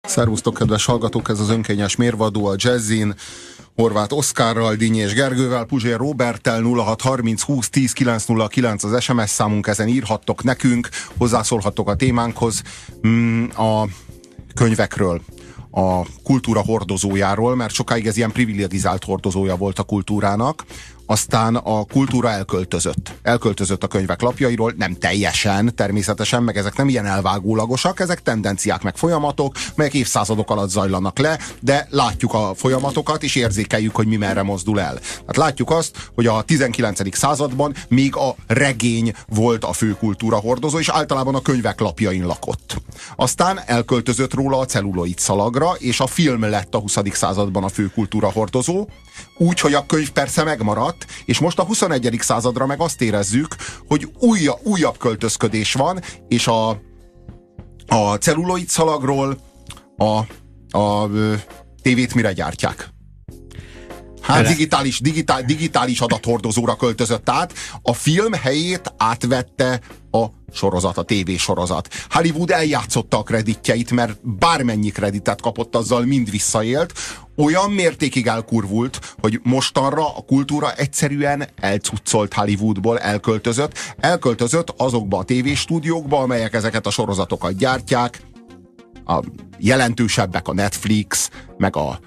Szervusztok, kedves hallgatók, ez az önkényes mérvadó a Jazzin, Horváth Oszkárral, Dinyés Gergővel, Puzsér Róberttel. 0630 20 10 909 az SMS számunk, ezen írhattok nekünk, hozzászólhattok a témánkhoz, a könyvekről, a kultúra hordozójáról, mert sokáig ez ilyen privilegizált hordozója volt a kultúrának. Aztán a kultúra elköltözött a könyvek lapjairól, nem teljesen természetesen, meg ezek nem ilyen elvágólagosak, ezek tendenciák meg folyamatok, melyek évszázadok alatt zajlanak le, de látjuk a folyamatokat, és érzékeljük, hogy mi merre mozdul el. Tehát látjuk azt, hogy a 19. században még a regény volt a fő kultúra hordozó, és általában a könyvek lapjain lakott. Aztán elköltözött róla a celluloid szalagra, és a film lett a 20. században a fő kultúra hordozó, úgy, hogy a könyv persze megmaradt, és most a 21. századra meg azt érezzük, hogy újabb költözködés van, és a celluloid szalagról a tévét mire gyártják? Hát digitális adathordozóra költözött át, a film helyét átvette a sorozat, a tévésorozat. Hollywood eljátszotta a kreditjeit, mert bármennyi kreditet kapott, azzal mind visszaélt. Olyan mértékig elkurvult, hogy mostanra a kultúra egyszerűen elcuccolt Hollywoodból, elköltözött azokba a tévéstúdiókba, amelyek ezeket a sorozatokat gyártják. A jelentősebbek a Netflix, meg a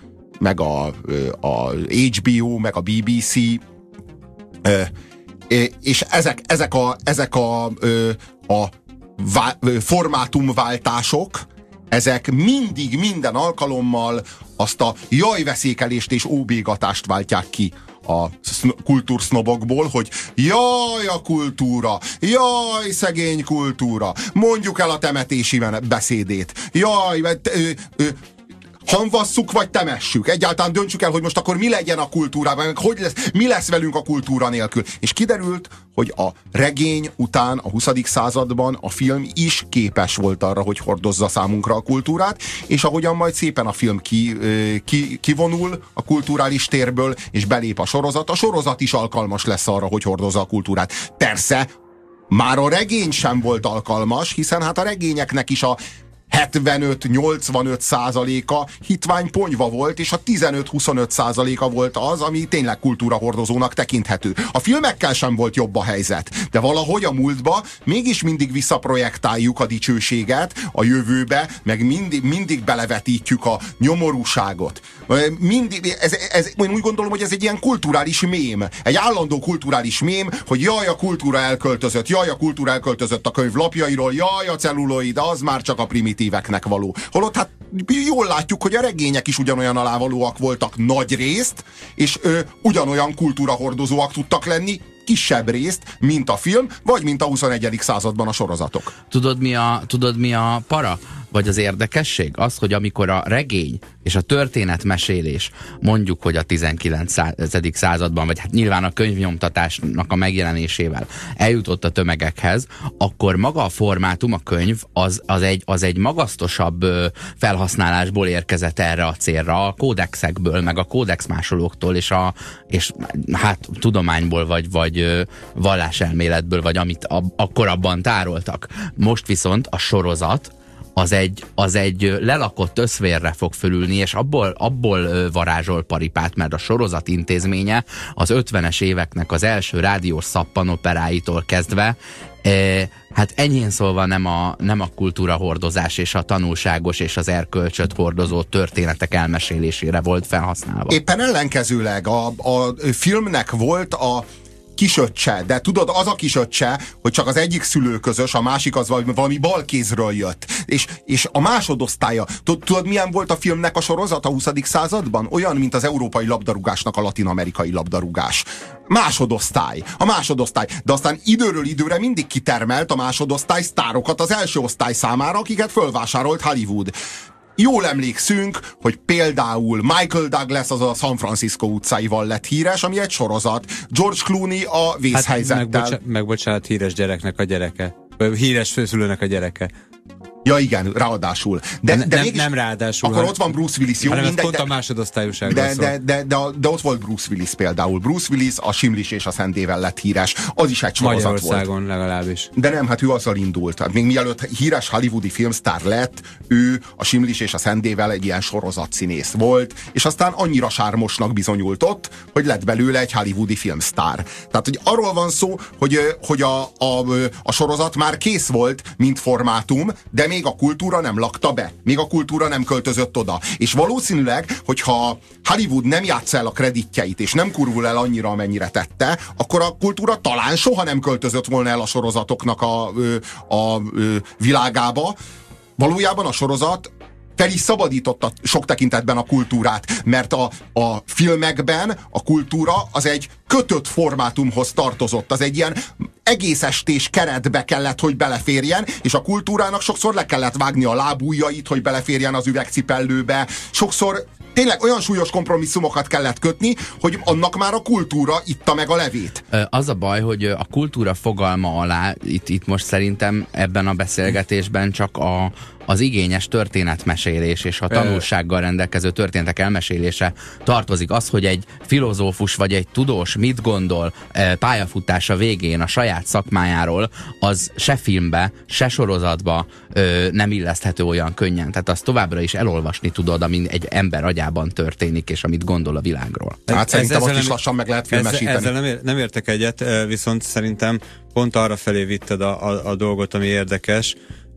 HBO, meg a BBC, és ezek a formátumváltások, ezek mindig, minden alkalommal azt a jajveszékelést és óbégatást váltják ki a kultúrsznobokból, hogy jaj a kultúra, jaj szegény kultúra, mondjuk el a temetési beszédét, jaj, hanvasszuk vagy temessük. Egyáltalán döntsük el, hogy most akkor mi legyen a kultúrában, mi lesz velünk a kultúra nélkül. És kiderült, hogy a regény után a 20. században a film is képes volt arra, hogy hordozza számunkra a kultúrát, és ahogyan majd szépen a film kivonul a kulturális térből, és belép a sorozat is alkalmas lesz arra, hogy hordozza a kultúrát. Persze, már a regény sem volt alkalmas, hiszen hát a regényeknek is a 75-85%-a hitványponyva volt, és a 15-25%-a volt az, ami tényleg kultúrahordozónak tekinthető. A filmekkel sem volt jobb a helyzet, de valahogy a múltba mégis mindig visszaprojektáljuk a dicsőséget a jövőbe, meg mindig belevetítjük a nyomorúságot. Én úgy gondolom, hogy ez egy ilyen kulturális mém, egy állandó kulturális mém, hogy jaj, a kultúra elköltözött a könyv lapjairól, jaj, a celluloid, az már csak a primitíveknek való. Holott hát jól látjuk, hogy a regények is ugyanolyan alávalóak voltak nagy részt, és ugyanolyan kultúrahordozóak tudtak lenni kisebb részt, mint a film, vagy mint a 21. században a sorozatok. Tudod mi a para? Vagy az érdekesség? Az, hogy amikor a regény és a történetmesélés, mondjuk, hogy a 19. században, vagy hát nyilván a könyvnyomtatásnak a megjelenésével eljutott a tömegekhez, akkor maga a formátum, a könyv, az egy magasztosabb felhasználásból érkezett erre a célra, a kódexekből, meg a kódexmásolóktól, és hát tudományból, vagy valláselméletből, vagy amit akkor abban tároltak. Most viszont a sorozat az egy lelakott összvérre fog fölülni, és abból varázsol paripát, mert a sorozat intézménye az 50-es éveknek az első rádiós szappanoperáitól kezdve hát enyhén szólva nem a kultúra hordozás és a tanulságos és az erkölcsöt hordozó történetek elmesélésére volt felhasználva. Éppen ellenkezőleg a filmnek volt a kisöccse, de tudod, az a kisöccse, hogy csak az egyik szülő közös, a másik az valami balkézről jött. És a másodosztálya. Tudod, milyen volt a filmnek a sorozat a 20. században? Olyan, mint az európai labdarúgásnak a latin-amerikai labdarúgás. Másodosztály. De aztán időről időre mindig kitermelt a másodosztály sztárokat az első osztály számára, akiket fölvásárolt Hollywood. Jól emlékszünk, hogy például Michael Douglas az a San Francisco utcáival lett híres, ami egy sorozat. George Clooney a Vészhelyzettel. Megbocsánat, híres gyereknek a gyereke. Híres főszülőnek a gyereke. Ja igen, ráadásul. De mégis, nem ráadásul. Akkor ott van Bruce Willis, jó, mindegy. Pont a másodosztályúságról szól. De ott volt Bruce Willis például. Bruce Willis a Simlis és a Szendével lett híres. Az is egy sorozat volt. Magyarországon legalábbis. De nem, hát ő azzal indult. Hát még mielőtt híres hollywoodi filmsztár lett, ő a Simlis és a Szendével egy ilyen sorozatszínész volt, és aztán annyira sármosnak bizonyult ott, hogy lett belőle egy hollywoodi filmsztár. Tehát, hogy arról van szó, hogy a sorozat már kész volt, mint formátum, de még a kultúra nem lakta be. Még a kultúra nem költözött oda. És valószínűleg, hogyha Hollywood nem játsza el a kreditjeit, és nem kurvul el annyira, amennyire tette, akkor a kultúra talán soha nem költözött volna el a sorozatoknak a világába. Valójában a sorozat fel is szabadította sok tekintetben a kultúrát, mert a filmekben a kultúra az egy kötött formátumhoz tartozott. Az egy ilyen egész estés keretbe kellett, hogy beleférjen, és a kultúrának sokszor le kellett vágni a lábujjait, hogy beleférjen az üvegcipellőbe. Sokszor tényleg olyan súlyos kompromisszumokat kellett kötni, hogy annak már a kultúra itta meg a levét. Az a baj, hogy a kultúra fogalma alá, itt most szerintem ebben a beszélgetésben csak az igényes történetmesélés és a tanulsággal rendelkező történetek elmesélése tartozik. Az, hogy egy filozófus vagy egy tudós mit gondol pályafutása végén a saját szakmájáról, az se filmbe, se sorozatba nem illeszthető olyan könnyen. Tehát azt továbbra is elolvasni tudod, ami egy ember agyában történik, és amit gondol a világról. Hát szerintem azt is lassan meg lehet filmesíteni. Ezzel nem értek egyet, viszont szerintem pont arra felé vitted a dolgot, ami érdekes.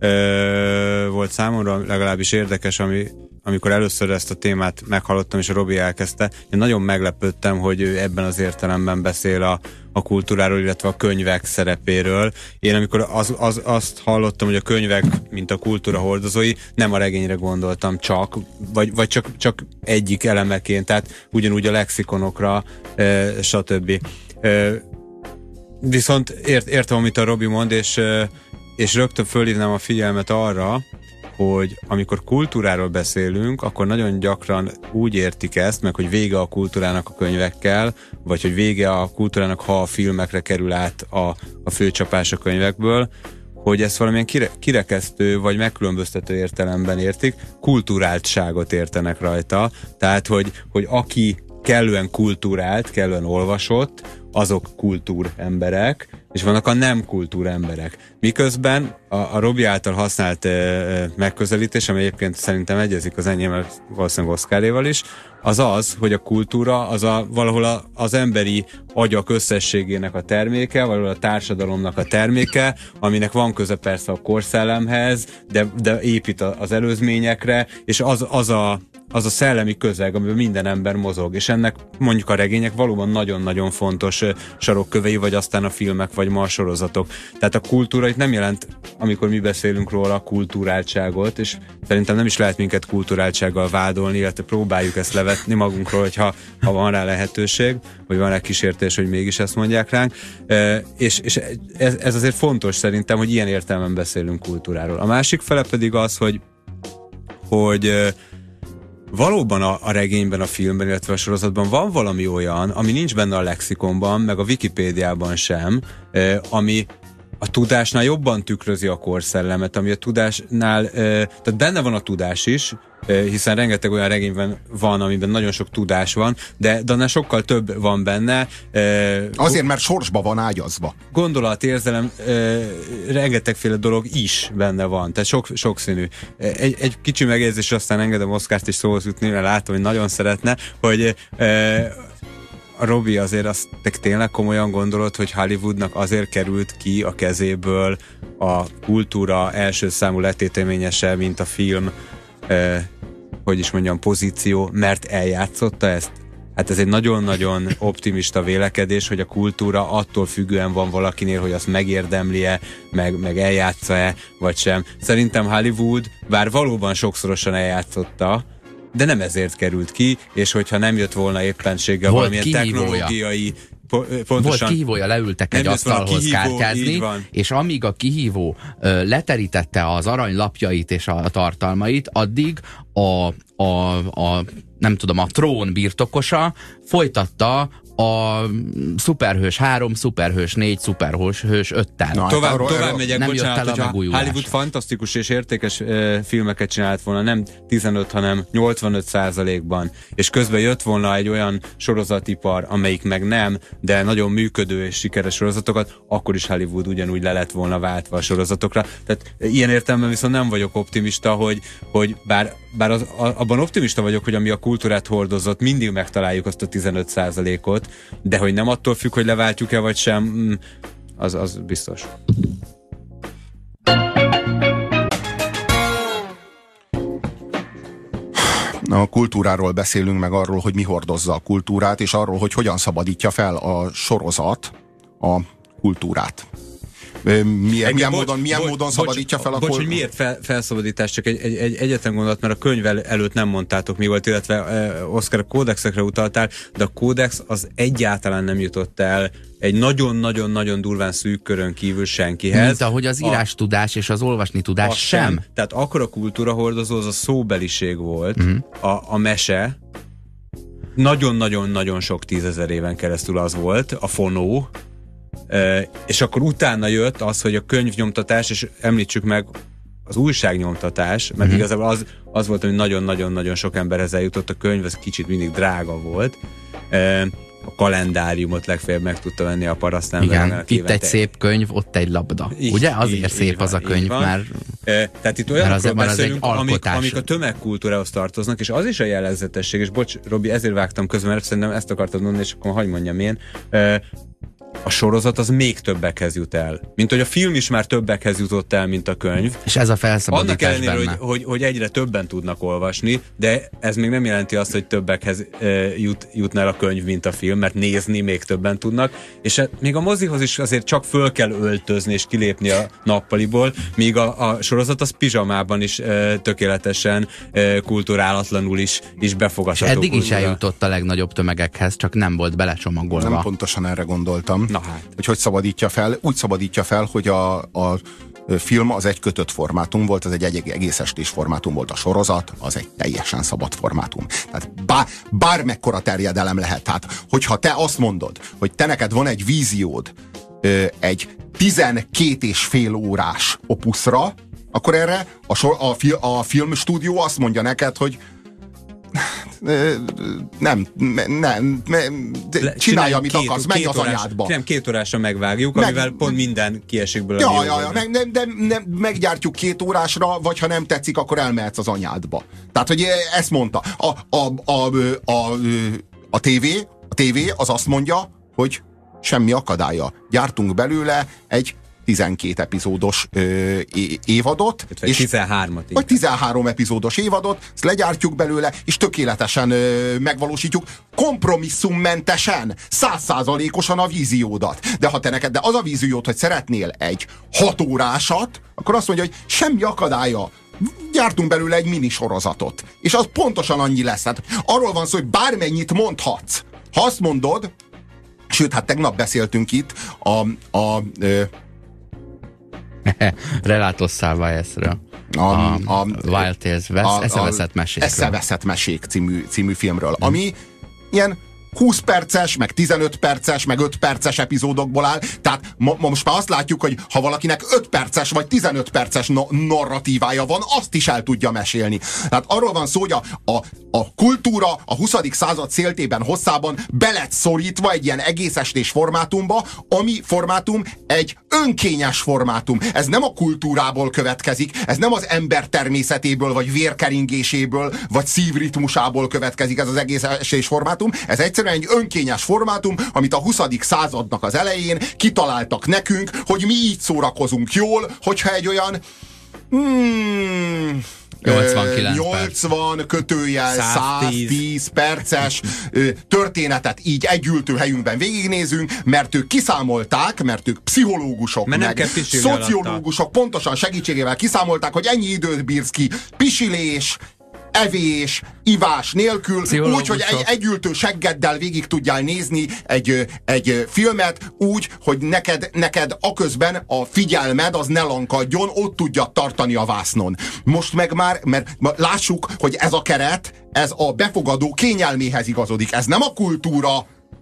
Volt számomra legalábbis érdekes, amikor először ezt a témát meghallottam, és a Robi elkezdte. Én nagyon meglepődtem, hogy ő ebben az értelemben beszél a kultúráról, illetve a könyvek szerepéről. Én amikor azt hallottam, hogy a könyvek, mint a kultúra hordozói, nem a regényre gondoltam csak, vagy csak egyik elemeként, tehát ugyanúgy a lexikonokra, stb. Viszont értem, amit a Robi mond, és rögtön fölhívnám a figyelmet arra, hogy amikor kultúráról beszélünk, akkor nagyon gyakran úgy értik ezt, meg hogy vége a kultúrának a könyvekkel, vagy hogy vége a kultúrának, ha a filmekre kerül át a főcsapás a könyvekből, hogy ezt valamilyen kirekesztő vagy megkülönböztető értelemben értik, kulturáltságot értenek rajta. Tehát, hogy aki kellően kultúrált, kellően olvasott, azok kultúremberek, és vannak a nem kultúremberek. Miközben a Robi által használt megközelítés, ami egyébként szerintem egyezik az enyémmel, valószínűleg Oszkáréval is, az, hogy a kultúra az valahol az emberi agyak összességének a terméke, valahol a társadalomnak a terméke, aminek van köze persze a korszellemhez, de épít az előzményekre, és az a szellemi közeg, amiben minden ember mozog, és ennek mondjuk a regények valóban nagyon-nagyon fontos sarokkövei, vagy aztán a filmek, vagy ma a sorozatok. Tehát a kultúra itt nem jelent, amikor mi beszélünk róla, a kulturáltságot, és szerintem nem is lehet minket kulturáltsággal vádolni, illetve próbáljuk ezt levetni magunkról, hogyha van rá lehetőség, vagy van rá kísértés, hogy mégis ezt mondják ránk. És ez azért fontos szerintem, hogy ilyen értelemben beszélünk kultúráról. A másik fele pedig az, hogy valóban a regényben, a filmben, illetve a sorozatban van valami olyan, ami nincs benne a lexikonban, meg a Wikipédiában sem, ami a tudásnál jobban tükrözi a korszellemet, ami a tudásnál, tehát benne van a tudás is, hiszen rengeteg olyan regényben van, amiben nagyon sok tudás van, de annál sokkal több van benne. Azért, mert sorsba van ágyazva. Gondolat, érzelem, rengetegféle dolog is benne van, tehát sokszínű. Egy kicsi megjegyzés, aztán engedem Oszkárt is szóhoz jutni, mert látom, hogy nagyon szeretne, hogy a Robi, azért azt tényleg komolyan gondolod, hogy Hollywoodnak azért került ki a kezéből a kultúra első számú letéteményese, mint a film, hogy is mondjam, pozíció, mert eljátszotta ezt? Hát ez egy nagyon-nagyon optimista vélekedés, hogy a kultúra attól függően van valakinél, hogy azt megérdemli-e, meg eljátsza-e, vagy sem. Szerintem Hollywood, bár valóban sokszorosan eljátszotta, de nem ezért került ki, és hogyha nem jött volna éppenséggel valamilyen technológiai... Volt kihívója, leültek egy asztalhoz kártyázni, és amíg a kihívó leterítette az aranylapjait és a tartalmait, addig nem tudom, a trón birtokosa folytatta a szuperhős 3, szuperhős 4, szuperhős 5-tel. Tovább megyek, nem bocsánat, jött el a hogyha megújulás. Hollywood fantasztikus és értékes filmeket csinált volna, nem 15, hanem 85%-ban, és közben jött volna egy olyan sorozatipar, amelyik meg nem, de nagyon működő és sikeres sorozatokat, akkor is Hollywood ugyanúgy le lett volna váltva a sorozatokra. Tehát ilyen értelemben viszont nem vagyok optimista, hogy bár abban optimista vagyok, hogy ami a kultúrát hordozott, mindig megtaláljuk azt a 15%-ot, de hogy nem attól függ, hogy leváltjuk-e vagy sem, az biztos. A kultúráról beszélünk, meg arról, hogy mi hordozza a kultúrát, és arról, hogy hogyan szabadítja fel a sorozat a kultúrát. Milyen módon szabadítja fel a Bocs, hogy miért felszabadítás, csak egy egyetlen gondolat, mert a könyv előtt nem mondtátok mi volt, illetve Oszkár, a kódexekre utaltál, de a kódex az egyáltalán nem jutott el egy nagyon-nagyon-nagyon durván szűk körön kívül senkihez. Mint ahogy az írástudás és az olvasni tudás sem. Tehát akkor a kultúrahordozó az a szóbeliség volt, a mese, nagyon-nagyon-nagyon sok 10 000 éven keresztül az volt, a fonó, és akkor utána jött az, hogy a könyvnyomtatás, és említsük meg az újságnyomtatás, mert igazából az volt, hogy nagyon-nagyon-nagyon sok emberhez eljutott a könyv, ez kicsit mindig drága volt. A kalendáriumot legfeljebb meg tudta venni a parasztember. Igen, itt egy szép könyv, ott egy labda. Ugye? Azért szép az a könyv, mert tehát itt olyanokról beszélünk, amik a tömegkultúrához tartoznak, és az is a jellegzetesség, és bocs, Robi, ezért vágtam közben, mert szerintem ezt akartad mondani, és akkor hadd mondjam én. A sorozat az még többekhez jut el. Mint hogy a film is már többekhez jutott el, mint a könyv. És ez a felszabadítás annak ellenére, hogy egyre többen tudnak olvasni, de ez még nem jelenti azt, hogy többekhez jutna el a könyv, mint a film, mert nézni még többen tudnak. És még a mozihoz is azért csak föl kell öltözni és kilépni a nappaliból, míg a sorozat az pizsamában is tökéletesen, kulturálatlanul is befogadható. És eddig is eljutott a legnagyobb tömegekhez, csak nem volt belecsomagolva. Nem pontosan erre gondoltam. Na hát. Hogy szabadítja fel? Úgy szabadítja fel, hogy a film az egy kötött formátum volt, az egy egész estés formátum volt, a sorozat az egy teljesen szabad formátum. Tehát bármekkora terjedelem lehet. Tehát, hogyha te azt mondod, hogy te neked van egy víziód egy 12,5 órás opuszra, akkor erre a filmstúdió azt mondja neked, hogy nem, csinálj, amit akarsz, menj az anyádba. Nem, 2 órásra megvágjuk, amivel pont minden kiesik belőle. Meggyártjuk 2 órásra, vagy ha nem tetszik, akkor elmehetsz az anyádba. Tehát, hogy ezt mondta. A tévé az azt mondja, hogy semmi akadálya. Gyártunk belőle egy 12 epizódos évadot. Vagy 13-at. Vagy 13 epizódos évadot, ezt legyártjuk belőle, és tökéletesen megvalósítjuk, kompromisszummentesen, 100%-osan a víziódat. De ha te neked, de az a víziód, hogy szeretnél egy 6 órásat, akkor azt mondja, hogy semmi akadálya, gyártunk belőle egy minisorozatot. És az pontosan annyi lesz. Hát arról van szó, hogy bármennyit mondhatsz. Ha azt mondod, sőt, hát tegnap beszéltünk itt Relatos Salvajesről. A Wild Tales, Eszeveszett mesékről. Eszeveszett mesék című filmről, ami ilyen 20 perces, meg 15 perces, meg 5 perces epizódokból áll. Tehát most már azt látjuk, hogy ha valakinek 5 perces vagy 15 perces narratívája van, azt is el tudja mesélni. Tehát arról van szó, hogy a kultúra a 20. század széltében, hosszában be lett szorítva egy ilyen egész estés formátumba, ami formátum egy önkényes formátum. Ez nem a kultúrából következik, ez nem az ember természetéből, vagy vérkeringéséből, vagy szívritmusából következik ez az egész estés formátum. Ez egyszerűen egy önkényes formátum, amit a 20. századnak az elején kitaláltak nekünk, hogy mi így szórakozunk jól, hogyha egy olyan 80 kötőjel 110 perces történetet így együltő helyünkben végignézünk, mert ők kiszámolták, mert ők pszichológusok, meg szociológusok pontosan segítségével kiszámolták, hogy ennyi időt bírsz ki pisilés, evés, ivás nélkül, úgy, hogy együltő seggeddel végig tudjál nézni egy filmet, úgy, hogy neked aközben a figyelmed az ne lankadjon, ott tudja tartani a vásznon. Most meg már, mert lássuk, hogy ez a keret, ez a befogadó kényelméhez igazodik. Ez nem a kultúra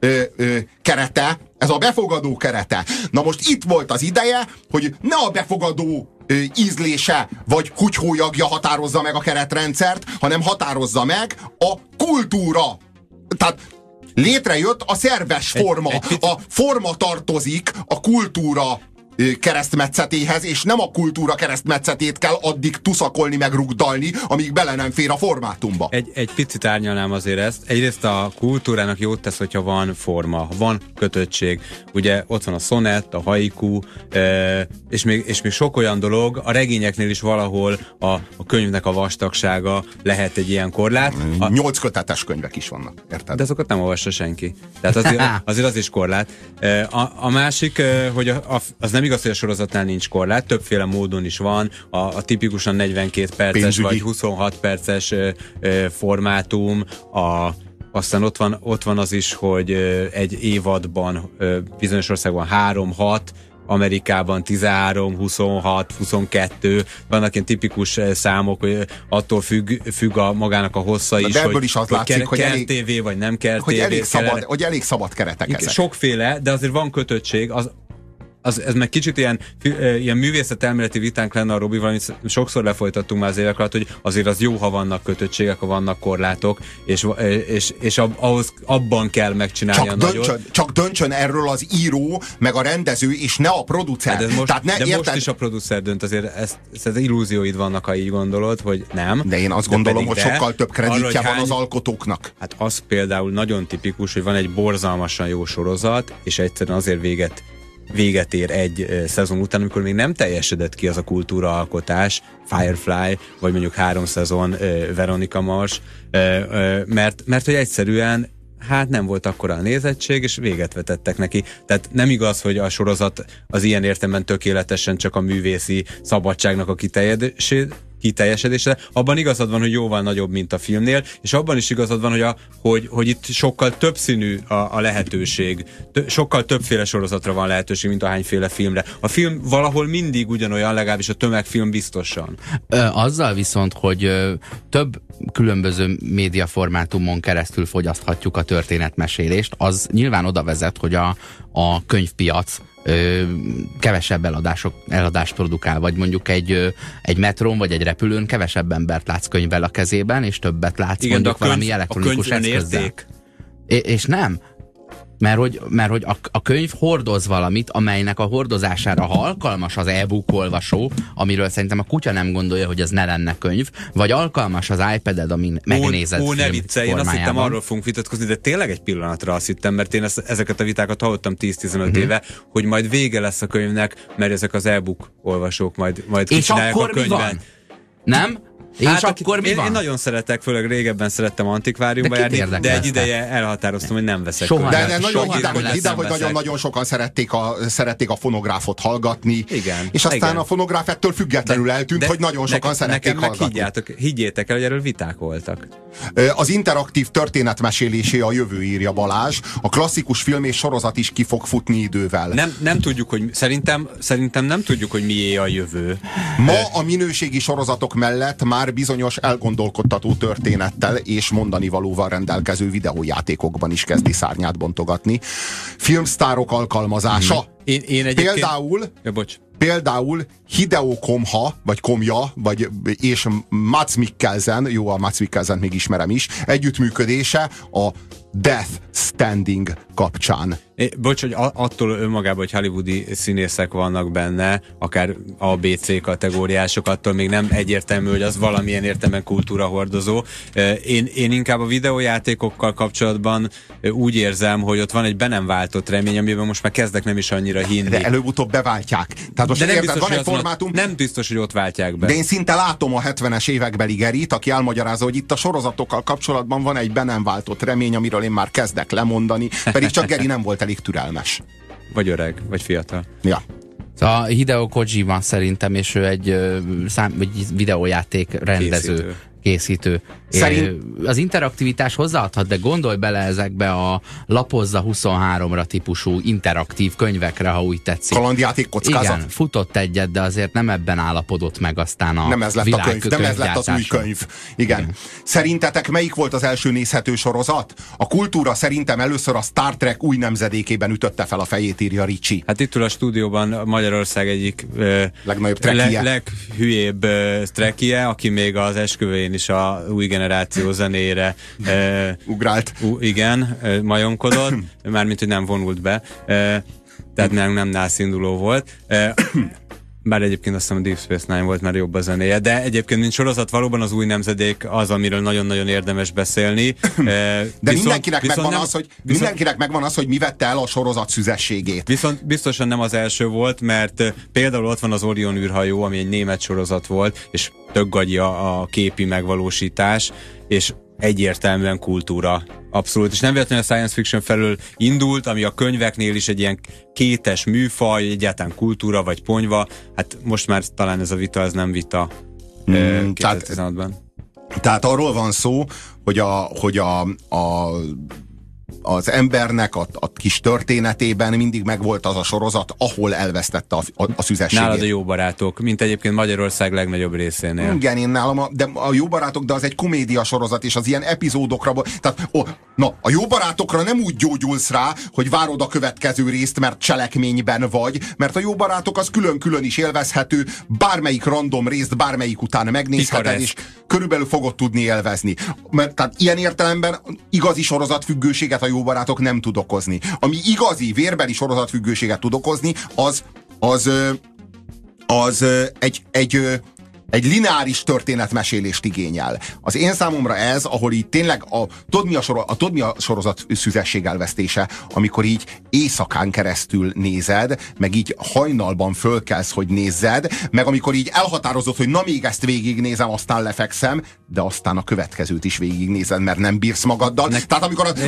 kerete, ez a befogadó kerete. Na most itt volt az ideje, hogy ne a befogadó ízlése vagy húgyhólyagja határozza meg a keretrendszert, hanem határozza meg a kultúra. Tehát létrejött a szerves forma. A forma tartozik a kultúra keresztmetszetéhez, és nem a kultúra keresztmetszetét kell addig tuszakolni, meg rugdalni, amíg bele nem fér a formátumba. Egy picit árnyalnám azért ezt. Egyrészt a kultúrának jót tesz, hogyha van forma, van kötöttség. Ugye ott van a szonett, a haiku, és még sok olyan dolog, a regényeknél is valahol a könyvnek a vastagsága lehet egy ilyen korlát. 8 kötetes könyvek is vannak, érted? De azokat nem olvassa senki. Tehát azért az is korlát. A másik, hogy az nem igaz, hogy a sorozatnál nincs korlát, többféle módon is van, a tipikusan 42 perces pénzügyi vagy 26 perces formátum, aztán ott van az is, hogy egy évadban bizonyos országban 3-6, Amerikában 13, 26, 22, vannak ilyen tipikus számok, hogy attól függ magának a hossza is, ebből is az látszik, hogy kell TV vagy nem kell TV. Hogy elég szabad keretek ezek. Sokféle, de azért van kötöttség, ez meg kicsit ilyen művészetelméleti vitánk lenne a Robival, amit sokszor lefolytattunk már az évek alatt, hogy azért az jó, ha vannak kötöttségek, ha vannak korlátok, és ahhoz abban kell megcsinálni a nagyot. Csak döntsön erről az író, meg a rendező, és ne a producer. De most is a producer dönt, azért ez illúzióid vannak, ha így gondolod, hogy nem. De én azt gondolom, hogy sokkal több kreditje van az alkotóknak. Hát az például nagyon tipikus, hogy van egy borzalmasan jó sorozat, és egyszerűen azért véget ér egy szezon után, amikor még nem teljesedett ki az a kultúraalkotás, Firefly, vagy mondjuk 3 szezon Veronica Mars, mert hogy egyszerűen nem volt akkora a nézettség, és véget vetettek neki. Tehát nem igaz, hogy a sorozat az ilyen értelemben tökéletesen csak a művészi szabadságnak a kiteljesedése. Abban igazad van, hogy jóval nagyobb, mint a filmnél, és abban is igazad van, hogy itt sokkal többszínű a lehetőség. Sokkal többféle sorozatra van lehetőség, mint ahányféle filmre. A film valahol mindig ugyanolyan, legalábbis a tömegfilm biztosan. Azzal viszont, hogy több különböző médiaformátumon keresztül fogyaszthatjuk a történetmesélést, az nyilván oda vezet, hogy a könyvpiac kevesebb eladást produkál, vagy mondjuk egy metrón vagy egy repülőn kevesebb embert látsz könyvvel a kezében, és többet látsz mondjuk valami elektronikus eszközzel. És nem. Mert hogy a könyv hordoz valamit, amelynek a hordozására, ha alkalmas az e-book olvasó, amiről szerintem a kutya nem gondolja, hogy az ne lenne könyv, vagy alkalmas az iPad-ed, amin megnézed film ne viccelj, én azt hittem, arról fogunk vitatkozni, de tényleg egy pillanatra azt hittem, mert én ezeket a vitákat hallottam 10-15 éve, hogy majd vége lesz a könyvnek, mert ezek az e-book olvasók majd kicsinálják a könyvet. Van? Nem? És akkor mi van? Én nagyon szeretek, főleg régebben szerettem antikváriumba járni, de egy ideje elhatároztam, hogy nem veszek könyvet. De nagyon hidd, hogy nagyon sokan szerették a fonográfot hallgatni, igen, és aztán a fonográf ettől függetlenül eltűnt, hogy nagyon sokan szerették hallgatni. Higgyétek el, hogy erről viták voltak. Az interaktív történetmesélésé a jövő, írja Balázs. A klasszikus film és sorozat is ki fog futni idővel. Nem tudjuk, hogy szerintem nem tudjuk, hogy mié a jövő. Ma a minőségi sorozatok mellett már bizonyos elgondolkodtató történettel és mondani valóval rendelkező videójátékokban is kezdi szárnyát bontogatni. Filmsztárok alkalmazása. Például Hideo Komja, és Mads Mikkelsen, jó, a Mads Mikkelsen még ismerem is, együttműködése a Death Standing kapcsán. Hogy attól önmagában, hogy hollywoodi színészek vannak benne, akár A, B, C kategóriások, attól még nem egyértelmű, hogy az valamilyen értelemben kultúrahordozó. Én inkább a videójátékokkal kapcsolatban úgy érzem, hogy ott van egy be nem váltott remény, amiben most már kezdek nem is annyira hinni. De előbb-utóbb beváltják. Tehát most de érted, van egy formátum. Nem biztos, hogy ott váltják be. De én szinte látom a 70-es évekbeli Gerit, aki elmagyarázza, hogy itt a sorozatokkal kapcsolatban van egy be nem váltott remény, amiről én már kezdek lemondani, pedig csak Geri nem volt elég türelmes. Vagy öreg, vagy fiatal. Ja. Szóval Hideo Kojima szerintem, és ő egy videójáték rendező. készítő. Az interaktivitás hozzáadhat, de gondolj bele ezekbe a lapozza 23-ra típusú interaktív könyvekre, ha úgy tetszik. Kalandjáték kockázat? Igen, futott egyet, de azért nem ebben állapodott meg aztán a nem ez lett a könyv, nem ez lett az új könyv. Igen. Szerintetek melyik volt az első nézhető sorozat? A kultúra szerintem először a Star Trek új nemzedékében ütötte fel a fejét, írja Ricsi. Hát itt ül a stúdióban Magyarország egyik legnagyobb trekkije. Leghülyébb trekkije, aki még az esküvőjén is a új generáció zenére ugrált. Igen, majomkodott, mármint, hogy nem vonult be. Tehát nem nászinduló volt. Bár egyébként azt hiszem a Deep Space Nine volt, mert jobb a zenéje, de egyébként mint sorozat valóban az új nemzedék az, amiről nagyon-nagyon érdemes beszélni. De mindenkinek megvan az, hogy mi vette el a sorozat szüzességét. Viszont biztosan nem az első volt, mert például ott van az Orion űrhajó, ami egy német sorozat volt, és tök gagyi a képi megvalósítás, és egyértelműen kultúra. Abszolút. És nem véletlenül a science fiction felől indult, ami a könyveknél is egy ilyen kétes műfaj, egyáltalán kultúra vagy ponyva. Hát most már talán ez a vita, ez nem vita 2016-ban. Tehát arról van szó, hogy az embernek a kis történetében mindig megvolt az a sorozat, ahol elvesztette a szüzességét. Nálad a Jó barátok, mint egyébként Magyarország legnagyobb részénél. Igen, én nálam de a Jó barátok, de az egy komédia sorozat, és az ilyen epizódokra, tehát a Jó barátokra nem úgy gyógyulsz rá, hogy várod a következő részt, mert cselekményben vagy, mert a Jó barátok az külön-külön is élvezhető, bármelyik random részt bármelyik után megnézheted, és körülbelül fogod tudni élvezni. Tehát ilyen értelemben igazi sorozatfüggőséget a Jó barátok nem tud okozni. Ami igazi, vérbeli sorozatfüggőséget tud okozni, az egy lineáris történetmesélést igényel. Az én számomra ez, ahol így tényleg tudod mi a sorozat szüzesség elvesztése, amikor így éjszakán keresztül nézed, meg így hajnalban fölkelsz, hogy nézzed, meg amikor így elhatározod, hogy na még ezt végignézem, aztán lefekszem, de aztán a következőt is végignézed, mert nem bírsz magaddal. Tehát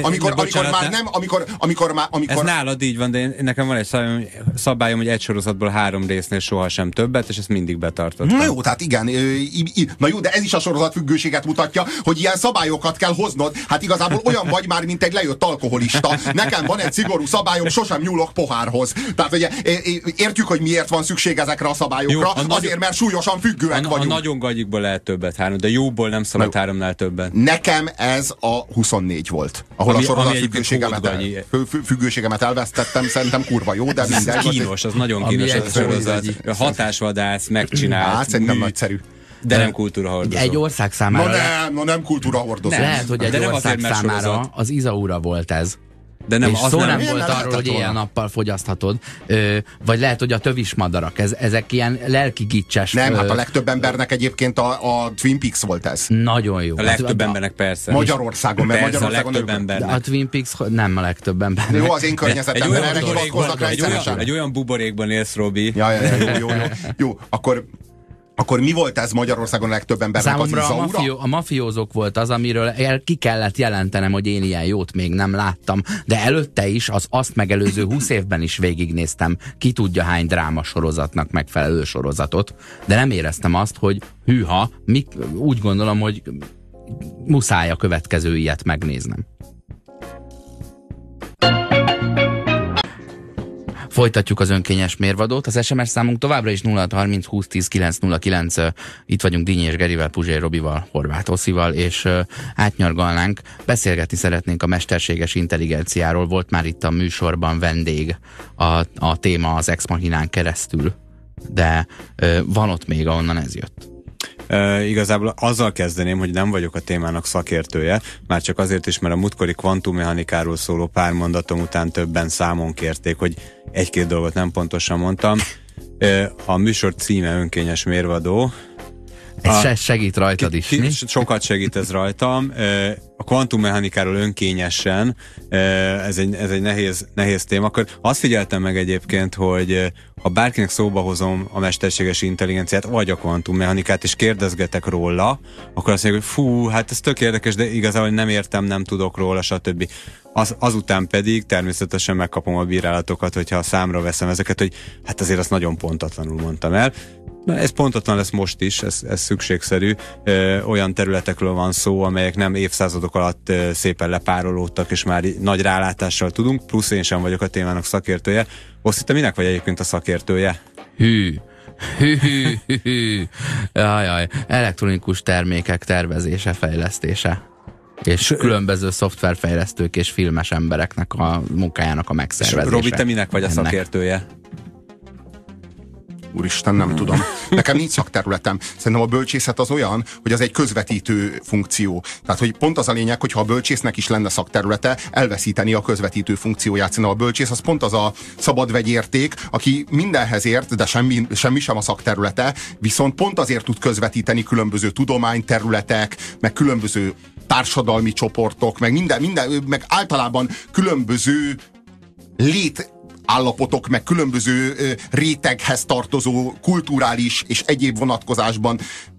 amikor Ez nálad így van, de nekem van egy szabályom, hogy egy sorozatból 3 résznél sohasem többet, és ezt mindig betartottam. Na jó, tehát igen. Na jó, de ez is a sorozatfüggőséget mutatja, hogy ilyen szabályokat kell hoznod. Hát igazából olyan vagy már, mint egy lejött alkoholista. Nekem van egy szigorú szabályom, sosem nyúlok pohárhoz. Tehát ugye értjük, hogy miért van szükség ezekre a szabályokra. Jó, azért, mert súlyosan függőek vagyunk. A nagyon gagyikból lehet többet 3, de jóból nem szabad 3-nál többet. Nekem ez a 24 volt. Ahol a sorozatfüggőségemet elvesztettem, szerintem kurva jó, de minden. Kínos, az nagyon kínos ez a sorozat. Hatásvadász, megcsinált. Szerintem nagyszerű. De nem kultúrahordozó. Egy ország számára... Nem kultúrahordozó. Lehet, hogy egy ország számára az Izaura volt ez. De nem, és az szó nem volt arról, hogy éjjel-nappal fogyaszthatod. Vagy lehet, hogy a tövismadarak. Ezek ilyen lelki gicses... Nem, hát a legtöbb embernek egyébként a Twin Peaks volt ez. Nagyon jó. A legtöbb embernek persze. Magyarországon, mert persze, Magyarországon... a legtöbb embernek. A Twin Peaks nem a legtöbb embernek. Jó, az én környezetemben erre hivatkoznak rendszeresen. Egy olyan buborékban élsz, Robi. Jó. Akkor mi volt ez Magyarországon a legtöbb embernek? Számomra a mafiózók volt az, amiről ki kellett jelentenem, hogy én ilyen jót még nem láttam. De előtte is, az azt megelőző 20 évben is végignéztem ki tudja hány drámasorozatnak megfelelő sorozatot. De nem éreztem azt, hogy hűha, úgy gondolom, hogy muszáj a következő ilyet megnéznem. Folytatjuk az önkényes mérvadót. Az SMS számunk továbbra is 0630 2010 909. Itt vagyunk Dínyi és Gerivel, Puzsér Robival, Horváth Oszival, és átnyargalnánk. Beszélgetni szeretnénk a mesterséges intelligenciáról. Volt már itt a műsorban vendég a téma az Ex Machinán keresztül. De van ott még, ahonnan ez jött. Igazából azzal kezdeném, hogy nem vagyok a témának szakértője, már csak azért is, mert a múltkori kvantummechanikáról szóló pár mondatom után többen számon kérték, hogy egy-két dolgot nem pontosan mondtam. A műsor címe Önkényes mérvadó. Ez segít rajtad is, mi? Sokat segít ez rajtam. a kvantummechanikáról önkényesen, ez egy nehéz téma. Akkor azt figyeltem meg egyébként, hogy ha bárkinek szóba hozom a mesterséges intelligenciát, vagy a kvantummechanikát, és kérdezgetek róla, akkor azt mondják, hogy fú, hát ez tök érdekes, de igazából nem értem, nem tudok róla, stb. Azután pedig természetesen megkapom a bírálatokat, hogyha számra veszem ezeket, hogy hát azért azt nagyon pontatlanul mondtam el. Na, ez pontatlan lesz most is, ez szükségszerű. Olyan területekről van szó, amelyek nem évszázadok alatt szépen lepárolódtak, és már nagy rálátással tudunk, plusz én sem vagyok a témának szakértője. Azt te minek vagy egyébként a szakértője? Hű. Jaj, elektronikus termékek tervezése, fejlesztése. És különböző szoftverfejlesztők és filmes embereknek a munkájának a megszervezése. Robi, te minek vagy a szakértője? Úristen, nem tudom. Nekem nincs szakterületem. Szerintem a bölcsészet az olyan, hogy az egy közvetítő funkció. Tehát, hogy pont az a lényeg, hogyha a bölcsésznek is lenne szakterülete, elveszíteni a közvetítő funkcióját. Szerintem a bölcsész az pont az a szabad vegyérték, aki mindenhez ért, de semmi sem a szakterülete, viszont pont azért tud közvetíteni különböző tudományterületek, meg különböző társadalmi csoportok, meg meg általában különböző állapotok, meg különböző réteghez tartozó kulturális és egyéb vonatkozásban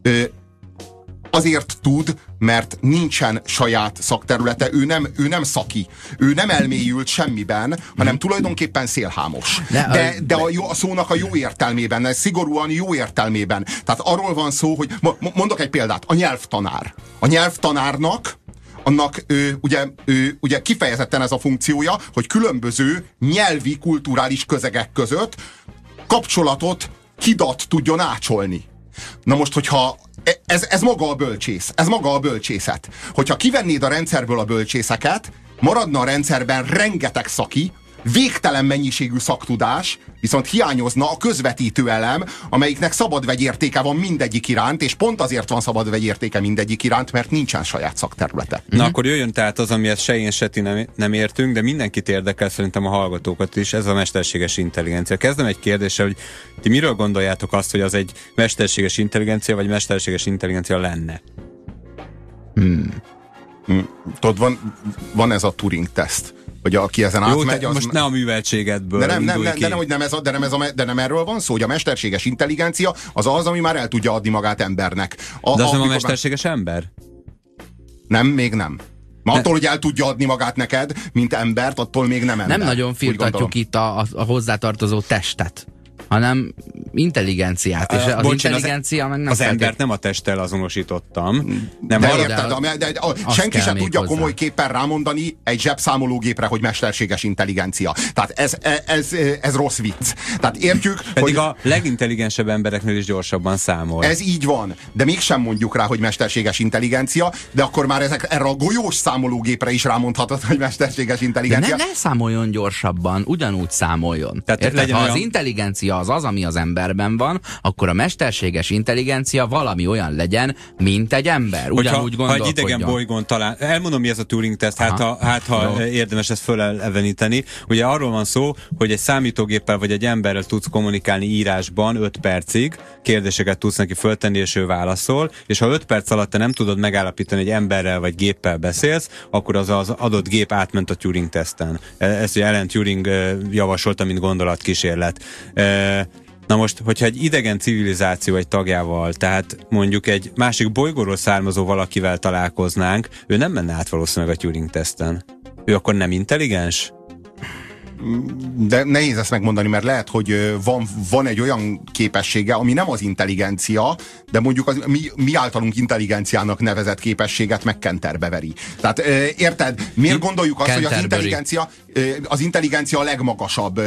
azért tud, mert nincsen saját szakterülete, ő nem szaki, ő nem elmélyült semmiben, hanem tulajdonképpen szélhámos. De a szónak a jó értelmében, szigorúan jó értelmében. Tehát arról van szó, hogy mondok egy példát, a nyelvtanár. A nyelvtanárnak annak ugye kifejezetten ez a funkciója, hogy különböző nyelvi, kulturális közegek között kapcsolatot, hidat tudjon ácsolni. Na most, hogyha ez maga a bölcsész, ez maga a bölcsészet. Hogyha kivennéd a rendszerből a bölcsészeket, maradna a rendszerben rengeteg szaki, végtelen mennyiségű szaktudás, viszont hiányozna a közvetítő elem, amelyiknek szabad vegyértéke van mindegyik iránt, és pont azért van szabad vegyértéke mindegyik iránt, mert nincsen saját szakterülete. Na akkor jöjjön tehát az, amihez se én, se ti nem értünk, de mindenkit érdekel, szerintem a hallgatókat is, ez a mesterséges intelligencia. Kezdem egy kérdéssel, hogy ti miről gondoljátok azt, hogy az egy mesterséges intelligencia, vagy mesterséges intelligencia lenne? Tudod, van ez a Turing-teszt, hogy aki ezen átmegy, az... Most ne a műveltségedből de nem erről van szó, hogy a mesterséges intelligencia az, ami már el tudja adni magát embernek. De az nem a mesterséges ember? Nem, még nem. Attól, hogy el tudja adni magát neked, mint embert, attól még nem ember. Nem nagyon firtatjuk itt a hozzátartozó testet, hanem intelligenciát, és az intelligencia meg nem az embert nem a testtel azonosítottam. Nem senki sem tudja komoly képpen rámondani egy zsebszámológépre, hogy mesterséges intelligencia. Tehát ez rossz vicc. Tehát értjük, pedig a legintelligensebb embereknél is gyorsabban számol. Ez így van, de mégsem mondjuk rá, hogy mesterséges intelligencia, de akkor már erre a golyós számológépre is rámondhatod, hogy mesterséges intelligencia. De ne számoljon gyorsabban, ugyanúgy számoljon. Tehát ha az intelligencia az, ami az emberben van, akkor a mesterséges intelligencia valami olyan legyen, mint egy ember. Ugyanúgy gondolkodjon. Ha egy idegen bolygón talán, elmondom, mi ez a Turing-teszt, ha érdemes ezt föleleveníteni. Ugye arról van szó, hogy egy számítógéppel vagy egy emberrel tudsz kommunikálni írásban 5 percig, kérdéseket tudsz neki föltenni, és ő válaszol, és ha 5 perc alatt te nem tudod megállapítani, hogy emberrel vagy géppel beszélsz, akkor az adott gép átment a Turing-teszten. Ezt ugye Alan Turing javasolta, mint gondolatkísérlet. Na most, hogyha egy idegen civilizáció egy tagjával, tehát mondjuk egy másik bolygóról származó valakivel találkoznánk, ő nem menne át valószínűleg a Turing-teszten. Ő akkor nem intelligens? De nehéz ezt megmondani, mert lehet, hogy van egy olyan képessége, ami nem az intelligencia, de mondjuk az mi általunk intelligenciának nevezett képességet meg kenterbe veri. Tehát érted? Miért gondoljuk azt, hogy az intelligencia a legmagasabb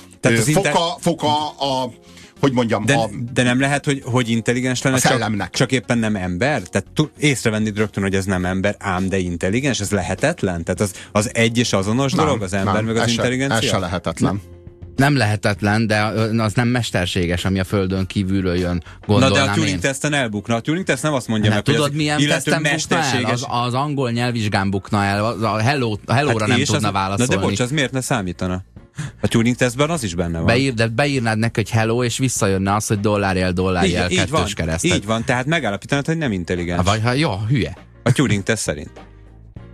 foka a hogy mondjam, de nem lehet, hogy intelligens lenne, csak éppen nem ember? Tehát észrevenni rögtön, hogy ez nem ember, ám de intelligens? Ez lehetetlen? Tehát az egy és azonos dolog, az ember meg az intelligencia? Ez se lehetetlen. Nem lehetetlen, de az nem mesterséges, ami a földön kívülről jön, gondolnám én. Na de a Turing-teszten elbukna. A Turing-teszt nem azt mondja meg, tudod, hogy milyen teszten bukna el? Az angol nyelvvizsgán bukna el, a hello-ra nem tudna válaszolni. Na de bocs, az miért ne számítana? A Turing-tesztben az is benne van. Beírnád neki, hogy hello, és visszajönne az, hogy dollárjel, kettős keresztet. Így van, tehát megállapítanád, hogy nem intelligens. Vagy ha jó, hülye. A Turing-teszt szerint.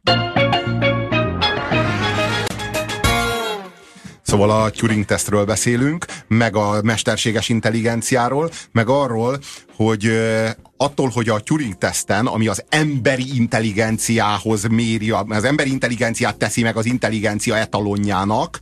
Szóval a Turing-tesztről beszélünk, meg a mesterséges intelligenciáról, meg arról, hogy attól, hogy a Turing-teszten, ami az emberi intelligenciához méri, az emberi intelligenciát teszi meg az intelligencia etalonjának,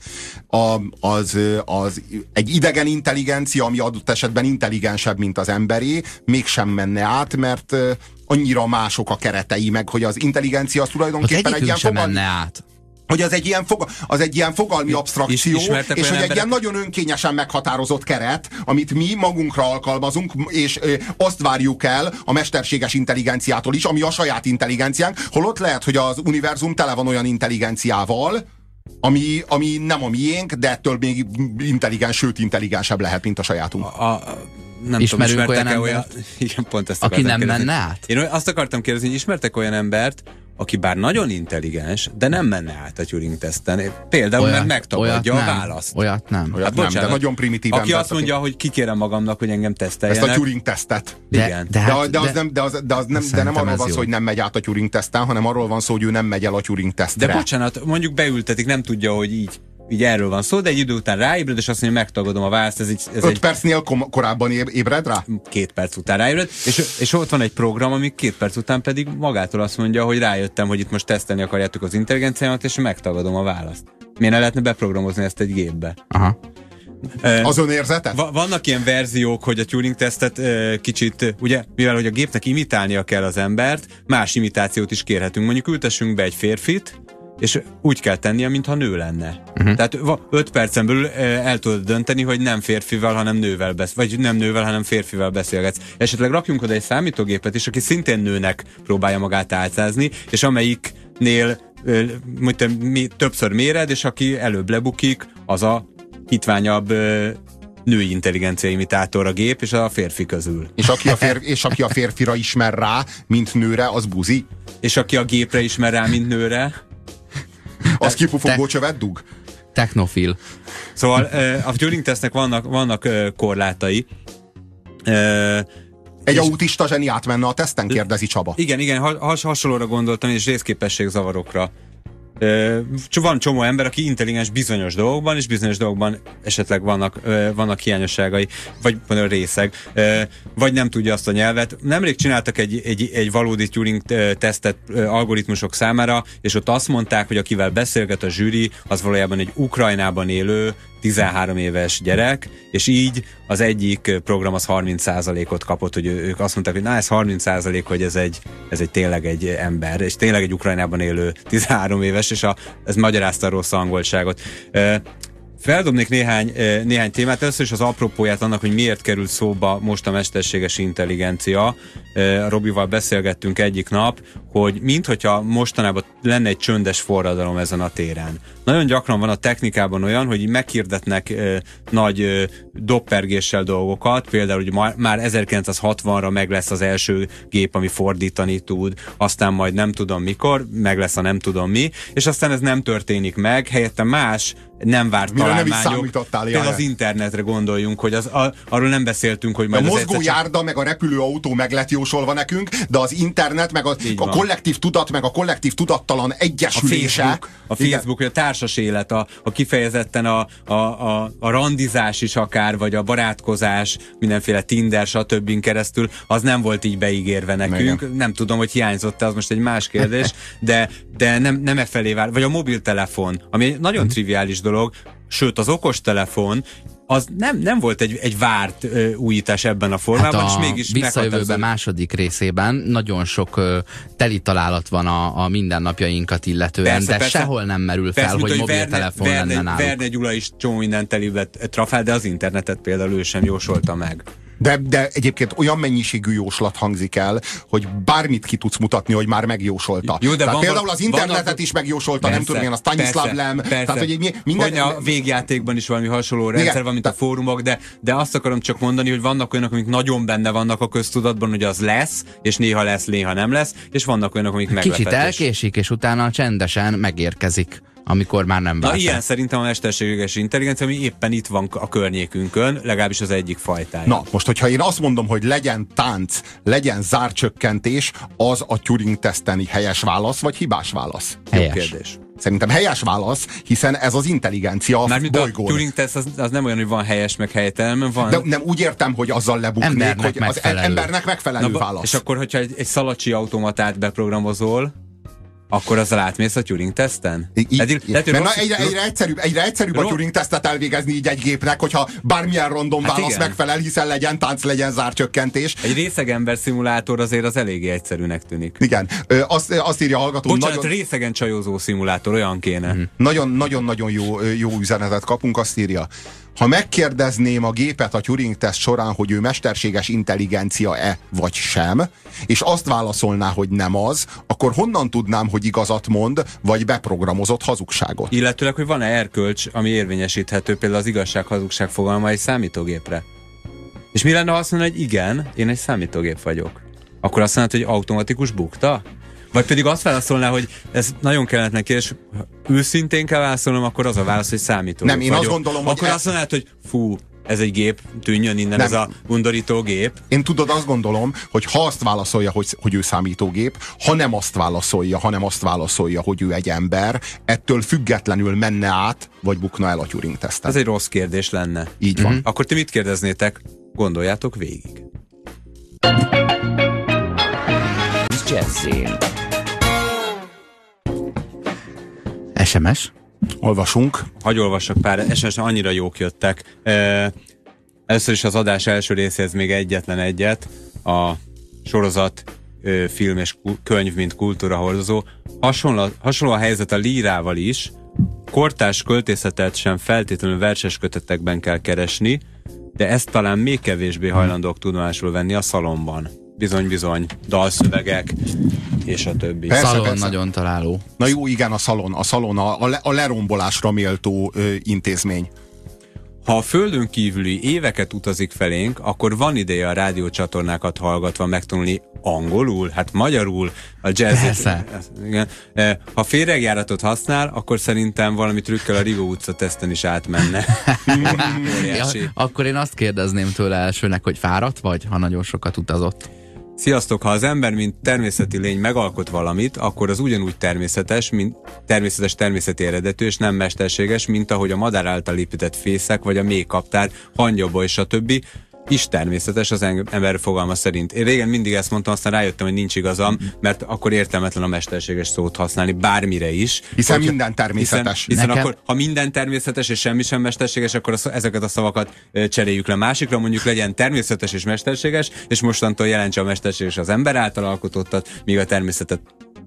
az egy idegen intelligencia, ami adott esetben intelligensebb, mint az emberi, mégsem menne át, mert annyira mások a keretei, meg hogy az intelligencia az tulajdonképpen egy ilyen menne át. Hogy az egy ilyen fogalmi absztrakció, és hogy egy ilyen nagyon önkényesen meghatározott keret, amit mi magunkra alkalmazunk, és azt várjuk el a mesterséges intelligenciától is, ami a saját intelligenciánk, holott lehet, hogy az univerzum tele van olyan intelligenciával, ami nem a miénk, de ettől még intelligens, sőt intelligensebb lehet, mint a sajátunk. Nem ismerünk tudom, olyan igen, pont ezt aki nem kérdezni. menne át? Én azt akartam kérdezni, hogy ismertek olyan embert, aki bár nagyon intelligens, de nem menne át a Turing-teszten. Például, mert megtagadja a választ. Olyat nem. Olyat nem, de nagyon primitív aki embert, azt mondja, hogy kikérem magamnak, hogy engem teszteljenek. Ezt a Turing-tesztet. Igen. De nem arról van szó, hogy nem megy át a Turing-teszten, hanem arról van szó, hogy ő nem megy el a Turing-tesztre. De bocsánat, mondjuk beültetik, nem tudja, hogy így erről van szó, de egy idő után ráébred, és azt mondja, megtagadom a választ. Ez 5 percnél korábban ébred rá? 2 perc után ráébred, és ott van egy program, ami 2 perc után pedig magától azt mondja, hogy rájöttem, hogy itt most tesztelni akarjátok az intelligenciámat, és megtagadom a választ. Miért ne lehetne beprogramozni ezt egy gépbe? Aha. Az önérzetet? Vannak ilyen verziók, hogy a Turing-tesztet kicsit, ugye, mivel hogy a gépnek imitálnia kell az embert, más imitációt is kérhetünk. Mondjuk ültessünk be egy férfit, és úgy kell tennie, mintha nő lenne. Tehát 5 percen belül el tudod dönteni, hogy nem férfival, hanem nővel vagy nem nővel, hanem férfival beszélgetsz. Esetleg rakjunk oda egy számítógépet is, aki szintén nőnek próbálja magát álcázni, és amelyiknél többször méred, és aki előbb lebukik, az a hitványabb női intelligencia imitátor a gép, és a férfi közül. És aki a férfira ismer rá, mint nőre, az buzi? És aki a gépre ismer rá, mint nőre, az kipufogó csövet dug? Technofil. Szóval a Turing-tesztnek vannak korlátai. Egy autista zseni átmenne a teszten, kérdezi Csaba. Igen, hasonlóra gondoltam, és részképesség zavarokra. Van csomó ember, aki intelligens bizonyos dolgokban, és bizonyos dolgokban esetleg vannak hiányosságai, vagy részeg, vagy nem tudja azt a nyelvet. Nemrég csináltak egy valódi Turing tesztet algoritmusok számára, és ott azt mondták, hogy akivel beszélget a zsűri, az valójában egy Ukrajnában élő 13 éves gyerek, és így az egyik program az 30%-ot kapott, hogy ők azt mondták, hogy na ez 30%, hogy ez tényleg egy ember, és tényleg egy Ukrajnában élő 13 éves, és ez magyarázta a rossz angolságot. Feldobnék néhány témát. Először is az apropóját annak, hogy miért kerül szóba most a mesterséges intelligencia. Robival beszélgettünk egyik nap, hogy minthogyha mostanában lenne egy csöndes forradalom ezen a téren. Nagyon gyakran van a technikában olyan, hogy meghirdetnek nagy doppergéssel dolgokat, például, hogy már 1960-ra meg lesz az első gép, ami fordítani tud, aztán majd nem tudom mikor, meg lesz a nem tudom mi, és aztán ez nem történik meg, helyette más nem várt találmányok. Például az internetre gondoljunk, hogy arról nem beszéltünk, hogy majd a mozgójárda meg a repülőautó meg lett jósolva nekünk, de az internet, meg a kollektív tudat, meg a kollektív tudattalan egyesülése. A Facebook, a társas élet, a kifejezetten a randizás is akár, vagy a barátkozás, mindenféle Tinder, stb. Keresztül, az nem volt így beígérve nekünk. Igen. Nem tudom, hogy hiányzott-e, az most egy más kérdés, de nem e felé vár. Vagy a mobiltelefon, ami egy nagyon triviális dolog, sőt az okostelefon, az nem volt egy várt újítás ebben a formában, és mégis Visszajövőben második részében nagyon sok teli találat van a mindennapjainkat illetően, persze, sehol nem merül fel, hogy mobiltelefon lenne náluk. Verne Gyula is csomó minden telibe trafál, de az internetet például ő sem jósolta meg. De egyébként olyan mennyiségű jóslat hangzik el, hogy bármit ki tudsz mutatni, hogy már megjósolta. Jó, de például az internetet is megjósolta, persze, nem tudom én, a Stanislav Lem. Tehát, hogy minden... a végjátékban is valami hasonló rendszer van, mint a fórumok, de azt akarom csak mondani, hogy vannak olyanok, amik nagyon benne vannak a köztudatban, hogy az lesz, és néha nem lesz, és vannak olyanok, amik meglepetés. Kicsit elkésik, és utána csendesen megérkezik, amikor már nem várta. Ilyen szerintem a mesterséges intelligencia, ami éppen itt van a környékünkön, legalábbis az egyik fajtája. Na, most, hogyha én azt mondom, hogy legyen tánc, legyen zárcsökkentés, az a Turing-teszteni helyes válasz, vagy hibás válasz? Helyes. Jó kérdés. Szerintem helyes válasz, hiszen ez az intelligencia bolygón. A Turing teszt az nem olyan, hogy van helyes meg helytelen, van... De nem úgy értem, hogy azzal lebuknék, hogy az embernek megfelelő válasz. És akkor, hogyha egy szalacsi automatát beprogramozol, akkor azzal átmész a Turing-teszten? Egyre egyszerűbb a Turing-tesztet elvégezni így egy gépnek, hogyha bármilyen random válasz megfelel, hiszen legyen tánc, legyen zárcsökkentés. Egy részegember szimulátor azért az eléggé egyszerűnek tűnik. Igen. Azt írja a hallgató... Bocsánat, részegen csajozó szimulátor, olyan kéne. Nagyon-nagyon jó üzenetet kapunk, azt írja. Ha megkérdezném a gépet a Turing-teszt során, hogy ő mesterséges intelligencia-e vagy sem, és azt válaszolná, hogy nem az, akkor honnan tudnám, hogy igazat mond, vagy beprogramozott hazugságot? Illetőleg, hogy van-e erkölcs, ami érvényesíthető, például az igazság-hazugság fogalma egy számítógépre? És mi lenne, ha azt mondja, hogy igen, én egy számítógép vagyok? Akkor azt mondod, hogy automatikus bukta? Vagy pedig azt válaszolná, hogy ez nagyon kellemetlen kérdés, őszintén kell válaszolnom, akkor az a válasz, hogy számítógép Nem, én vagyok. azt gondolom, akkor hogy azt mondanád, hogy fú, ez egy gép, tűnjön innen, nem. Ez a undorító gép. Én azt gondolom, hogy ha azt válaszolja, hogy ő számítógép, ha nem azt válaszolja, hogy ő egy ember, ettől függetlenül menne át, vagy bukna el a Turing-teszten. Ez egy rossz kérdés lenne. Így van. Akkor ti mit kérdeznétek? Gondoljátok végig. Jazzin. SMS? Olvasunk. Hagy olvassak pár, SMS annyira jók jöttek. Először is az adás első részéhez még egyetlen egyet. A sorozat, film és könyv, mint kultúrahordozó. Hasonló a helyzet a lírával is. Kortárs költészetet sem feltétlenül verses kötetekben kell keresni, de ezt talán még kevésbé hajlandók tudomásul venni a szalonban. Bizony, dalszövegek, és a többi. Szalon nagyon találó. Na jó, igen, a szalon a lerombolásra méltó intézmény. Ha a földön kívüli éveket utazik felénk, akkor van ideje a rádiócsatornákat hallgatva megtanulni angolul, hát magyarul, a jazzet. Igen. Ha féregjáratot használ, akkor szerintem valami trükkel a Rigó utca teszten is átmenne. Akkor én azt kérdezném tőle elsőnek, hogy fáradt vagy, ha nagyon sokat utazott? Sziasztok! Ha az ember, mint természeti lény megalkot valamit, akkor az ugyanúgy természeti eredetű, és nem mesterséges, mint ahogy a madár által épített fészek, vagy a mély kaptár, hangyaboly, stb. Is természetes az ember fogalma szerint. Én régen mindig ezt mondtam, aztán rájöttem, hogy nincs igazam, mert akkor értelmetlen a mesterséges szót használni bármire is. Hiszen minden természetes. Hiszen akkor, ha minden természetes és semmi sem mesterséges, akkor ezeket a szavakat cseréljük le másikra, mondjuk legyen természetes és mesterséges, és mostantól jelentse a mesterséges az ember által alkotottat, míg a természetet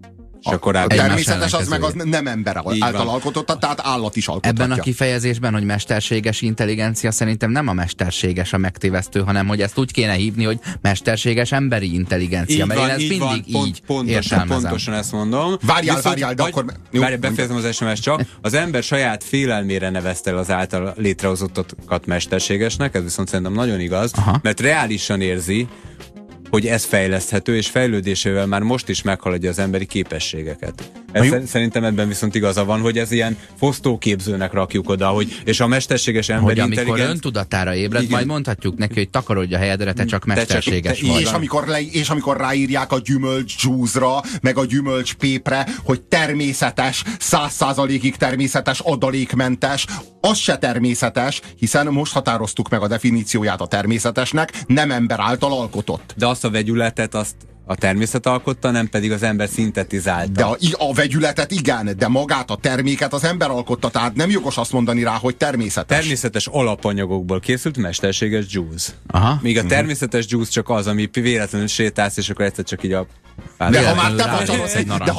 a természetes az meg az nem ember által alkototta, tehát állat is alkothatja. Ebben a kifejezésben, hogy mesterséges intelligencia, szerintem nem a mesterséges a megtévesztő, hanem hogy ezt úgy kéne hívni, hogy mesterséges emberi intelligencia. Mert én ezt mindig így értelmezem. Pontosan ezt mondom. Várjál, de akkor... Befejezem az SMS csak. Az ember saját félelmére nevezte el az által létrehozottakat mesterségesnek, ez viszont szerintem nagyon igaz, mert reálisan érzi, hogy ez fejleszthető, és fejlődésével már most is meghaladja az emberi képességeket. Szerintem ebben viszont igaza van, hogy ez ilyen fosztóképzőnek rakjuk oda, és a mesterséges emberi intelligencia... Hogy amikor öntudatára ébred, majd mondhatjuk neki, hogy takarodj a helyedre, te csak mesterséges vagy. És amikor ráírják a gyümölcs dzsúzra, meg a gyümölcs pépre, hogy természetes, 100%-ig természetes, adalékmentes, az se természetes, hiszen most határoztuk meg a definícióját a természetesnek, nem ember által alkotott. De azt a vegyületet, azt a természet alkotta, nem pedig az ember szintetizálta. De a vegyületet igen, de magát a terméket az ember alkotta, tehát nem jogos azt mondani rá, hogy természetes. Természetes alapanyagokból készült mesterséges juice. Míg a természetes juice csak az, ami véletlenül sétálsz, és akkor egyszer csak így a... De ha már te facsarodsz,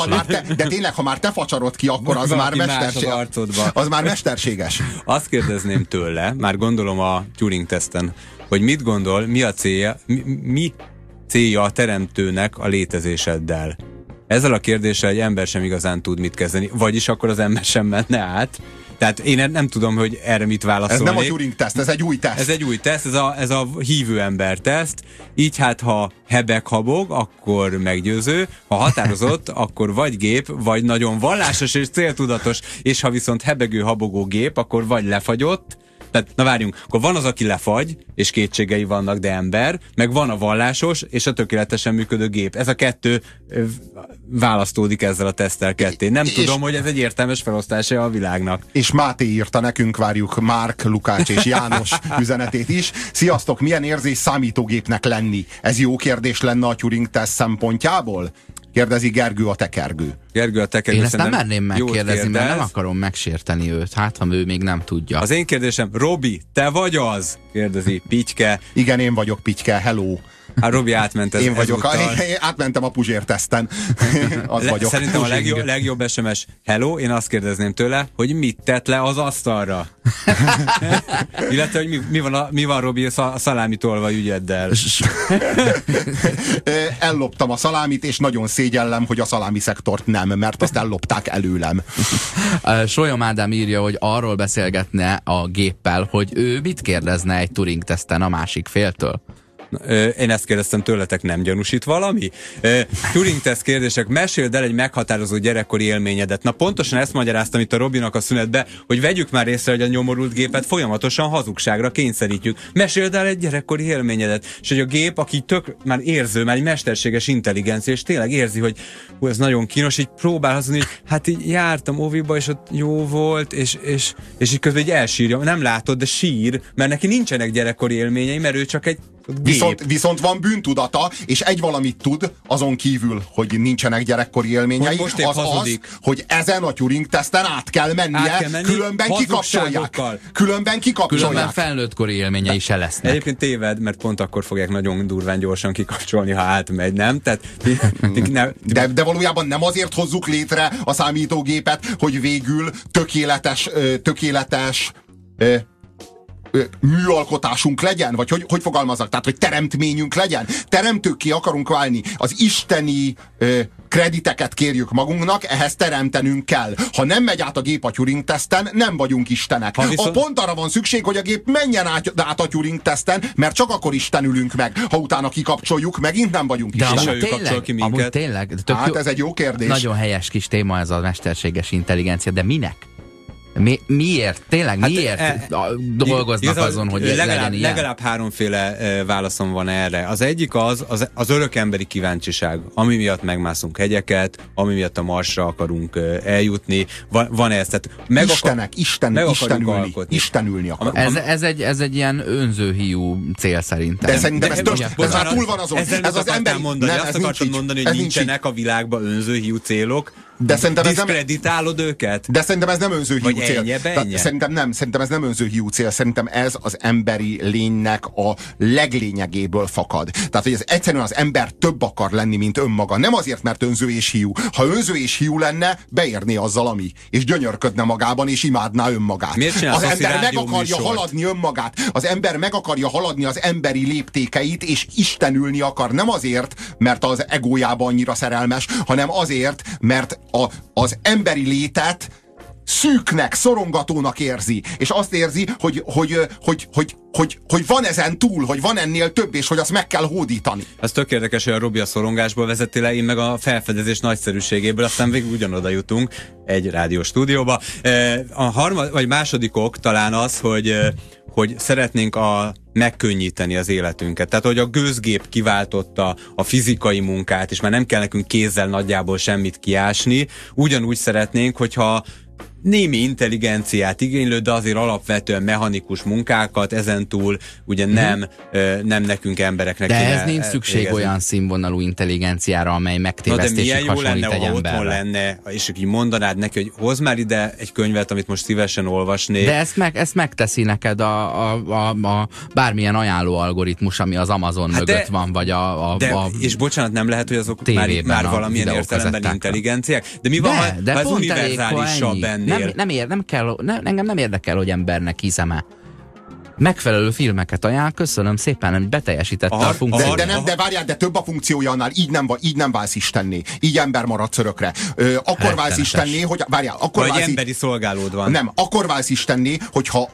de tényleg, ha már te facsarod ki, akkor az már mesterséges. Az már mesterséges. Azt kérdezném tőle, már gondolom a Turing-teszten, hogy mit gondol, mi a célja, mi célja a teremtőnek a létezéseddel. Ezzel a kérdéssel egy ember sem igazán tud mit kezdeni, vagyis akkor az ember sem menne át. Tehát én nem tudom, hogy erre mit válaszolnék. Ez nem a Turing-teszt, ez egy új teszt. Ez egy új teszt, ez a hívő ember teszt. Így hát, ha hebeg-habog, akkor meggyőző. Ha határozott, akkor vagy gép, vagy nagyon vallásos és céltudatos. És ha viszont hebegő-habogó gép, akkor vagy lefagyott, Tehát, na várjunk, akkor van az, aki lefagy, és kétségei vannak, de ember, meg van a vallásos, és a tökéletesen működő gép. Ez a kettő választódik ezzel a teszttel ketté. Nem tudom, hogy ez egy értelmes felosztása a világnak. És Máté írta nekünk, várjuk Márk, Lukács és János üzenetét is. Sziasztok, milyen érzés számítógépnek lenni? Ez jó kérdés lenne a Turing-teszt szempontjából? Kérdezi Gergő a tekergő. Gergő a tekergő. Én ezt nem merném megkérdezni, mert nem akarom megsérteni őt. Hát, ha ő még nem tudja. Az én kérdésem, Robi, te vagy az? Kérdezi Pityke. Igen, én vagyok, Pityke, hello. Hát Robi átment Én vagyok, átmentem a Puzsér teszten. Az vagyok. Szerintem a legjobb SMS hello, én azt kérdezném tőle, hogy mit tett le az asztalra. Illetve, hogy mi van Robi a szalámi tolva ügyeddel. Elloptam a szalámit, és nagyon szégyellem, hogy a szalámi szektort nem, mert azt ellopták előlem. Solyom Ádám írja, hogy arról beszélgetne a géppel, hogy ő mit kérdezne egy Turing-teszten a másik féltől. Én ezt kérdeztem tőletek, nem gyanúsít valami? Turing-teszt kérdések, meséld el egy meghatározó gyerekkori élményedet. Na pontosan ezt magyaráztam itt a Robinak a szünetbe, hogy vegyük már észre, hogy a nyomorult gépet folyamatosan hazugságra kényszerítjük. Meséld el egy gyerekkori élményedet. És hogy a gép, aki tök már érző, már egy mesterséges intelligencia, és tényleg érzi, hogy ez nagyon kínos, így próbál hazudni, hogy hát így jártam óviba, és ott jó volt, és így közben így elsírja. Nem látod, de sír, mert neki nincsenek gyerekkori élményei, mert ő csak egy Viszont van bűntudata, és egy valamit tud, azon kívül, hogy nincsenek gyerekkori élményei, az, hogy ezen a Turing-teszten át kell mennie, különben kikapcsolják. Különben felnőttkori élményei se lesznek. Egyébként téved, mert pont akkor fogják nagyon durván gyorsan kikapcsolni, ha átmegy, nem? Tehát, de valójában nem azért hozzuk létre a számítógépet, hogy végül tökéletes műalkotásunk legyen? Vagy hogy fogalmazzak? Tehát, hogy teremtményünk legyen? Teremtőkké akarunk válni. Az isteni krediteket kérjük magunknak, ehhez teremtenünk kell. Ha nem megy át a gép a Turing-teszten, nem vagyunk istenek. Ha pont arra van szükség, hogy a gép menjen át a Turing-teszten, mert csak akkor istenülünk meg. Ha utána kikapcsoljuk, megint nem vagyunk istenek. Amúgy tényleg. Hát ez egy jó kérdés. Nagyon helyes kis téma ez a mesterséges intelligencia, de minek? Miért? Tényleg miért dolgoznak azon, hogy legyen ilyen? Legalább háromféle válaszom van erre. Az egyik az örök emberi kíváncsiság, ami miatt megmászunk hegyeket, ami miatt a Marsra akarunk eljutni. Van ez. Tehát istenülni akarunk. Ez egy ilyen önzőhiú cél szerintem. De szerintem ez túl van azon. Ez az emberi... Azt akartad mondani, hogy nincsenek a világban önzőhiú célok. De szerintem ez diszkreditálod őket? De szerintem ez nem önzőhiú cél. Szerintem ez nem önzőhiú cél. Szerintem ez az emberi lénynek a leglényegéből fakad. Tehát, hogy ez egyszerűen az ember több akar lenni, mint önmaga. Nem azért, mert önző és hiú. Ha önző és hiú lenne, beérné azzal, ami. És gyönyörködne magában, és imádná önmagát. Az ember meg akarja haladni önmagát. Az ember meg akarja haladni az emberi léptékeit, és istenülni akar. Nem azért, mert az egójában annyira szerelmes, hanem azért, mert az emberi létet szűknek, szorongatónak érzi. És azt érzi, hogy van ezen túl, hogy van ennél több, és hogy azt meg kell hódítani. Ez tök érdekes, hogy a Robi a szorongásból vezeti le, én meg a felfedezés nagyszerűségéből, aztán végül ugyanoda jutunk egy rádiós stúdióba. A második ok talán az, hogy szeretnénk megkönnyíteni az életünket. Tehát, hogy a gőzgép kiváltotta a fizikai munkát, és már nem kell nekünk kézzel nagyjából semmit kiásni, ugyanúgy szeretnénk, hogyha némi intelligenciát igénylő, de azért alapvetően mechanikus munkákat, ezentúl ugye nem nekünk embereknek. De ez nincs szükség olyan színvonalú intelligenciára, amely megtévesztésig hasonlít egy emberre. Otthon lenne, és így mondanád neki, hogy hozz már ide egy könyvet, amit most szívesen olvasnék. De ezt megteszi neked a bármilyen ajánló algoritmus, ami az Amazon mögött van, vagy és bocsánat, nem lehet, hogy azok már valamilyen értelemben intelligenciák? De mi van, ha ez univerzálisabb ennél? Engem nem érdekel, hogy embernek hiszem-e. megfelelő filmeket ajánl, köszönöm szépen, hogy beteljesítette a funkciót. De várjál, de több a funkciója annál, így nem válsz istenné. Így ember maradsz örökre. Akkor válsz istenné, hogy várjál, akkor vagy válsz emberi szolgálód van. Nem, akkor válsz istenné, hogyha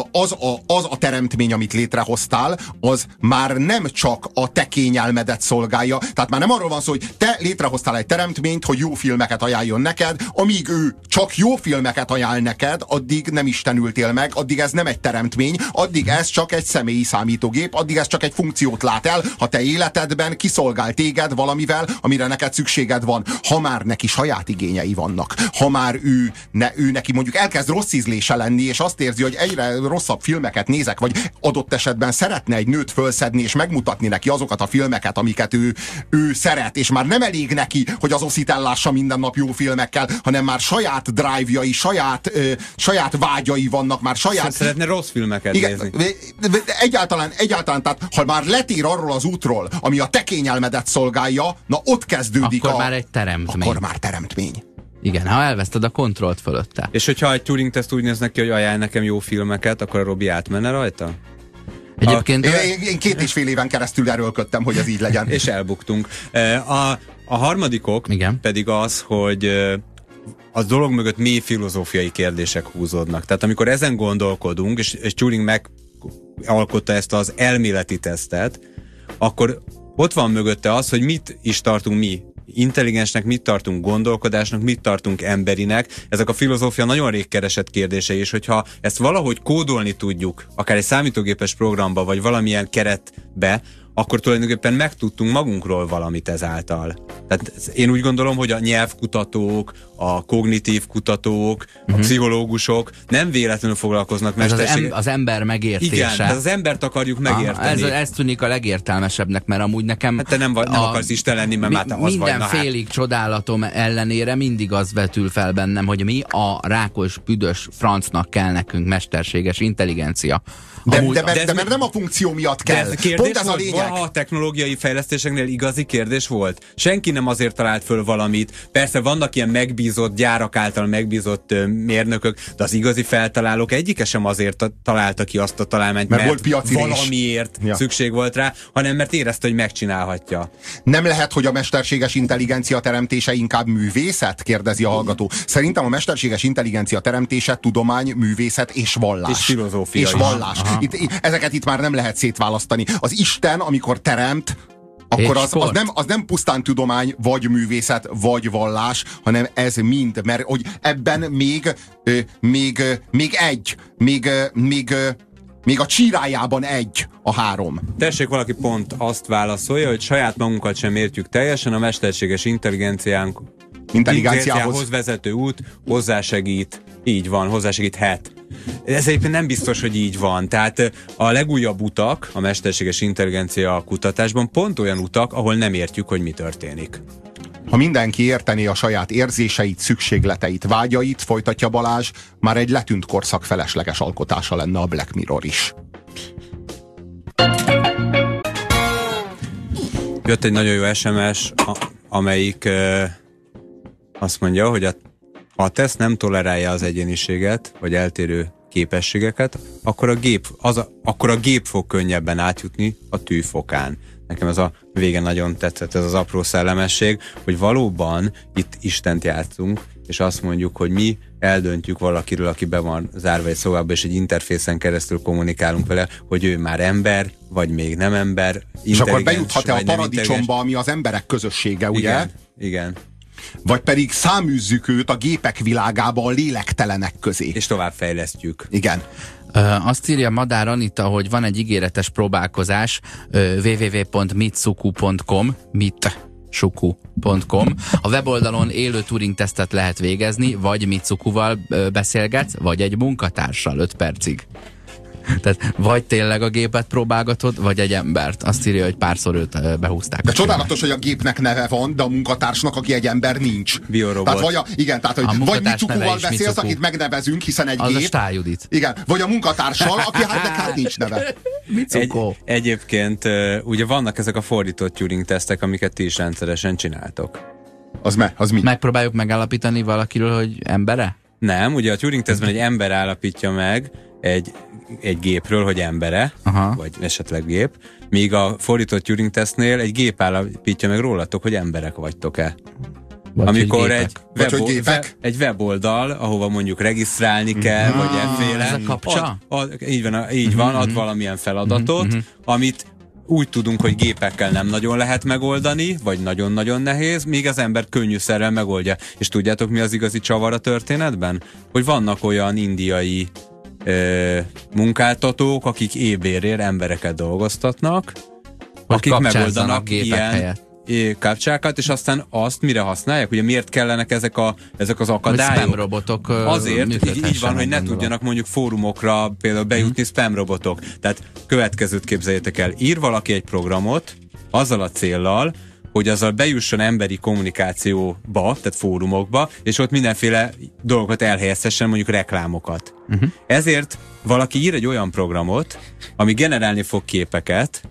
az a teremtmény, amit létrehoztál, az már nem csak a te kényelmedet szolgálja. Tehát már nem arról van szó, hogy te létrehoztál egy teremtményt, hogy jó filmeket ajánljon neked, amíg ő csak jó filmeket ajánl neked, addig nem istenültél meg, addig ez nem egy teremtmény, addig ez csak egy személyi számítógép, addig ez csak egy funkciót lát el, ha te életedben kiszolgál téged valamivel, amire neked szükséged van. Ha már neki saját igényei vannak, ha már ő neki mondjuk elkezd rossz ízlése lenni, és azt érzi, hogy egyre rosszabb filmeket nézek, vagy adott esetben szeretne egy nőt fölszedni, és megmutatni neki azokat a filmeket, amiket ő szeret, és már nem elég neki, hogy az oszit ellássa minden nap jó filmekkel, hanem már saját drive-jai, saját vágyai vannak, már saját... Szeretne rossz filmeket nézni. Egyáltalán, tehát ha már letér arról az útról, ami a te kényelmedet szolgálja, na ott kezdődik akkor már egy teremtmény. Akkor már teremtmény. Igen, ha elveszted a kontrollt fölötte. És hogyha egy Turing-teszt úgy néz neki, hogy ajánl nekem jó filmeket, akkor a Robi átmenne rajta? Egyébként... Én 2,5 éven keresztül erőlködtem, hogy ez így legyen. És elbuktunk. A harmadikok igen. pedig az, hogy az dolog mögött mély filozófiai kérdések húzódnak. Tehát amikor ezen gondolkodunk, és Turing megalkotta ezt az elméleti tesztet, akkor ott van mögötte az, hogy mit is tartunk mi intelligensnek, mit tartunk gondolkodásnak, mit tartunk emberinek. Ezek a filozófia nagyon rég keresett kérdései, és hogyha ezt valahogy kódolni tudjuk, akár egy számítógépes programba, vagy valamilyen keretbe, akkor tulajdonképpen megtudtunk magunkról valamit ezáltal. Tehát én úgy gondolom, hogy a nyelvkutatók, a kognitív kutatók, a pszichológusok nem véletlenül foglalkoznak mesterséggel. Az ember megértése. Igen, tehát az embert akarjuk megérteni. Ez tűnik a legértelmesebbnek, mert amúgy nekem... Hát te nem akarsz Isten lenni, mert már te az vagy. Mindenfélig csodálatom ellenére mindig az vetül fel bennem, hogy mi a rákos, büdös francnak kell nekünk mesterséges intelligencia. De mert nem a funkció miatt kell. Pont ez a lényeg. A technológiai fejlesztéseknél igazi kérdés volt. Senki nem azért talált föl valamit. Persze vannak ilyen megbízott, gyárak által megbízott mérnökök, de az igazi feltalálók egyike sem azért találta ki azt a találmányt, mert volt piaci valamiért szükség volt rá, hanem mert érezte, hogy megcsinálhatja. Nem lehet, hogy a mesterséges intelligencia teremtése inkább művészet? Kérdezi a hallgató. Szerintem a mesterséges intelligencia teremtése tudomány, művészet és vallás. És filozófia. És vallás. Ezeket itt már nem lehet szétválasztani. Az Isten, amikor teremt, akkor az nem pusztán tudomány, vagy művészet, vagy vallás, hanem ez mind, mert hogy ebben még a csírájában egy a három. Tessék, valaki pont azt hogy saját magunkat sem értjük teljesen, a mesterséges intelligenciához vezető út hozzásegít. Így van, hozzásegíthet. Ez egyébként nem biztos, hogy így van. Tehát a legújabb utak a mesterséges intelligencia kutatásban pont olyan utak, ahol nem értjük, hogy mi történik. Ha mindenki értené a saját érzéseit, szükségleteit, vágyait, folytatja Balázs, már egy letűnt korszak felesleges alkotása lenne a Black Mirror is. Jött egy nagyon jó SMS, amelyik azt mondja, hogy ha a teszt nem tolerálja az egyéniséget, vagy eltérő képességeket, akkor a gép fog könnyebben átjutni a tűfokán. Nekem ez a vége nagyon tetszett, ez az apró szellemesség, hogy valóban itt Istent játszunk, és azt mondjuk, hogy mi eldöntjük valakiről, aki be van zárva egy szobába, és egy interfészen keresztül kommunikálunk vele, hogy ő már ember, vagy még nem ember. És akkor bejuthat-e a paradicsomba, ami az emberek közössége, ugye? Igen. Vagy pedig száműzzük őt a gépek világába a lélektelenek közé. És továbbfejlesztjük. Igen. Azt írja Madár Anita, hogy van egy ígéretes próbálkozás www.mitsuku.com mitsuku.com. A weboldalon élő Turing tesztet lehet végezni, vagy Mitsukuval beszélgetsz, vagy egy munkatársal 5 percig. Tehát vagy tényleg a gépet próbálgatod, vagy egy embert. Azt írja, hogy párszor őt behúzták. De csodálatos, hogy a gépnek neve van, de a munkatársnak, aki egy ember, nincs. Biorobot. Tehát vagy Mitsukuval beszélsz, akit megnevezünk, hiszen egy az gép. A Stájudit. Igen, vagy a munkatársal, aki hát nincs neve. Egyébként ugye vannak ezek a fordított Turing-tesztek, amiket ti is rendszeresen csináltok. Az mi? Megpróbáljuk megállapítani valakiről, hogy embere? Nem, ugye a Turing-tesztben egy ember állapítja meg, egy gépről, hogy embere, vagy esetleg gép, míg a fordított Turing-tesztnél egy gép állapítja meg rólatok, hogy emberek vagytok-e. Vagy amikor egy weboldal, ahova mondjuk regisztrálni kell, vagy efféle. Ez a kapcsa? Így van, ad valamilyen feladatot, amit úgy tudunk, hogy gépekkel nem nagyon lehet megoldani, vagy nagyon-nagyon nehéz, míg az ember könnyűszerrel megoldja. És tudjátok, mi az igazi csavar a történetben? Hogy vannak olyan indiai munkáltatók, akik éhbérért embereket dolgoztatnak, akik megoldanak ilyen kapcsákat, és aztán azt mire használják? Ugye miért kellenek ezek az akadályok? Spam robotok azért, így van, hogy ne tudjanak mondjuk fórumokra például bejutni spam robotok. Tehát következőt képzeljétek el. Ír valaki egy programot azzal a céllal, hogy azzal bejusson emberi kommunikációba, tehát fórumokba, és ott mindenféle dolgokat elhelyezhessen, mondjuk reklámokat. Ezért valaki ír egy olyan programot, ami generálni fog képeket,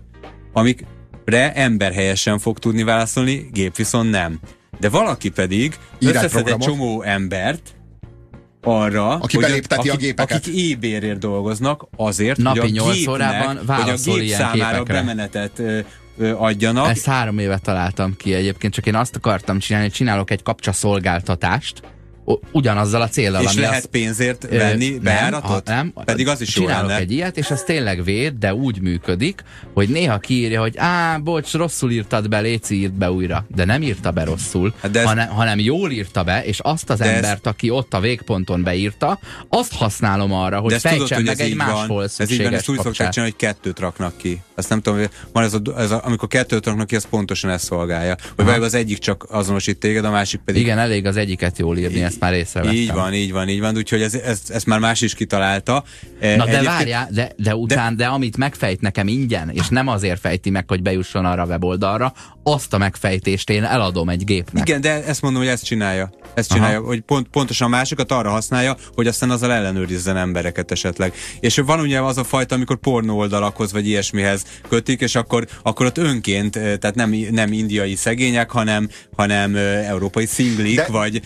amikre ember helyesen fog tudni válaszolni, gép viszont nem. De valaki pedig összeszed egy csomó embert arra, aki belépteti a gépeket. Akik éhbérért dolgoznak azért, napi hogy 8 órában válaszol gép ilyen számára képekre. Bemenetet adjanak. Ezt 3 éve találtam ki egyébként, csak én azt akartam csinálni, hogy csinálok egy kapcsaszolgáltatást, ugyanazzal a céllal. És lehet pénzért venni bejáratot? Nem, pedig az is jó lenne. Csinálok egy ilyet, és az tényleg véd, de úgy működik, hogy néha kiírja, hogy bocs, rosszul írtad be, léci, írt be újra. De nem írta be rosszul, hanem jól írta be, és azt az embert, aki ott a végponton beírta, azt használom arra, hogy fejtsen meg egy máshol szükséges ez így van, ezt úgy szokták csinálni, hogy 2 raknak ki. Azt nem tudom, van amikor 2 raknak ki, az pontosan ezt szolgálja. Hogy az egyik csak azonosít téged, a másik pedig... Igen, elég az egyiket jól írni, ezt már észrevettem. Így van, úgyhogy ezt már más is kitalálta. Na de várjál, de amit megfejt nekem ingyen, és nem azért fejti meg, hogy bejusson arra a weboldalra, azt a megfejtést én eladom egy gépnek. Igen, de ezt mondom, hogy ezt csinálja, hogy pontosan a másikat arra használja, hogy aztán azzal ellenőrizzen embereket esetleg. És van ugye az a fajta, amikor pornó oldalakhoz vagy ilyesmihez kötik, és akkor ott önként, tehát nem indiai szegények, hanem európai szinglik,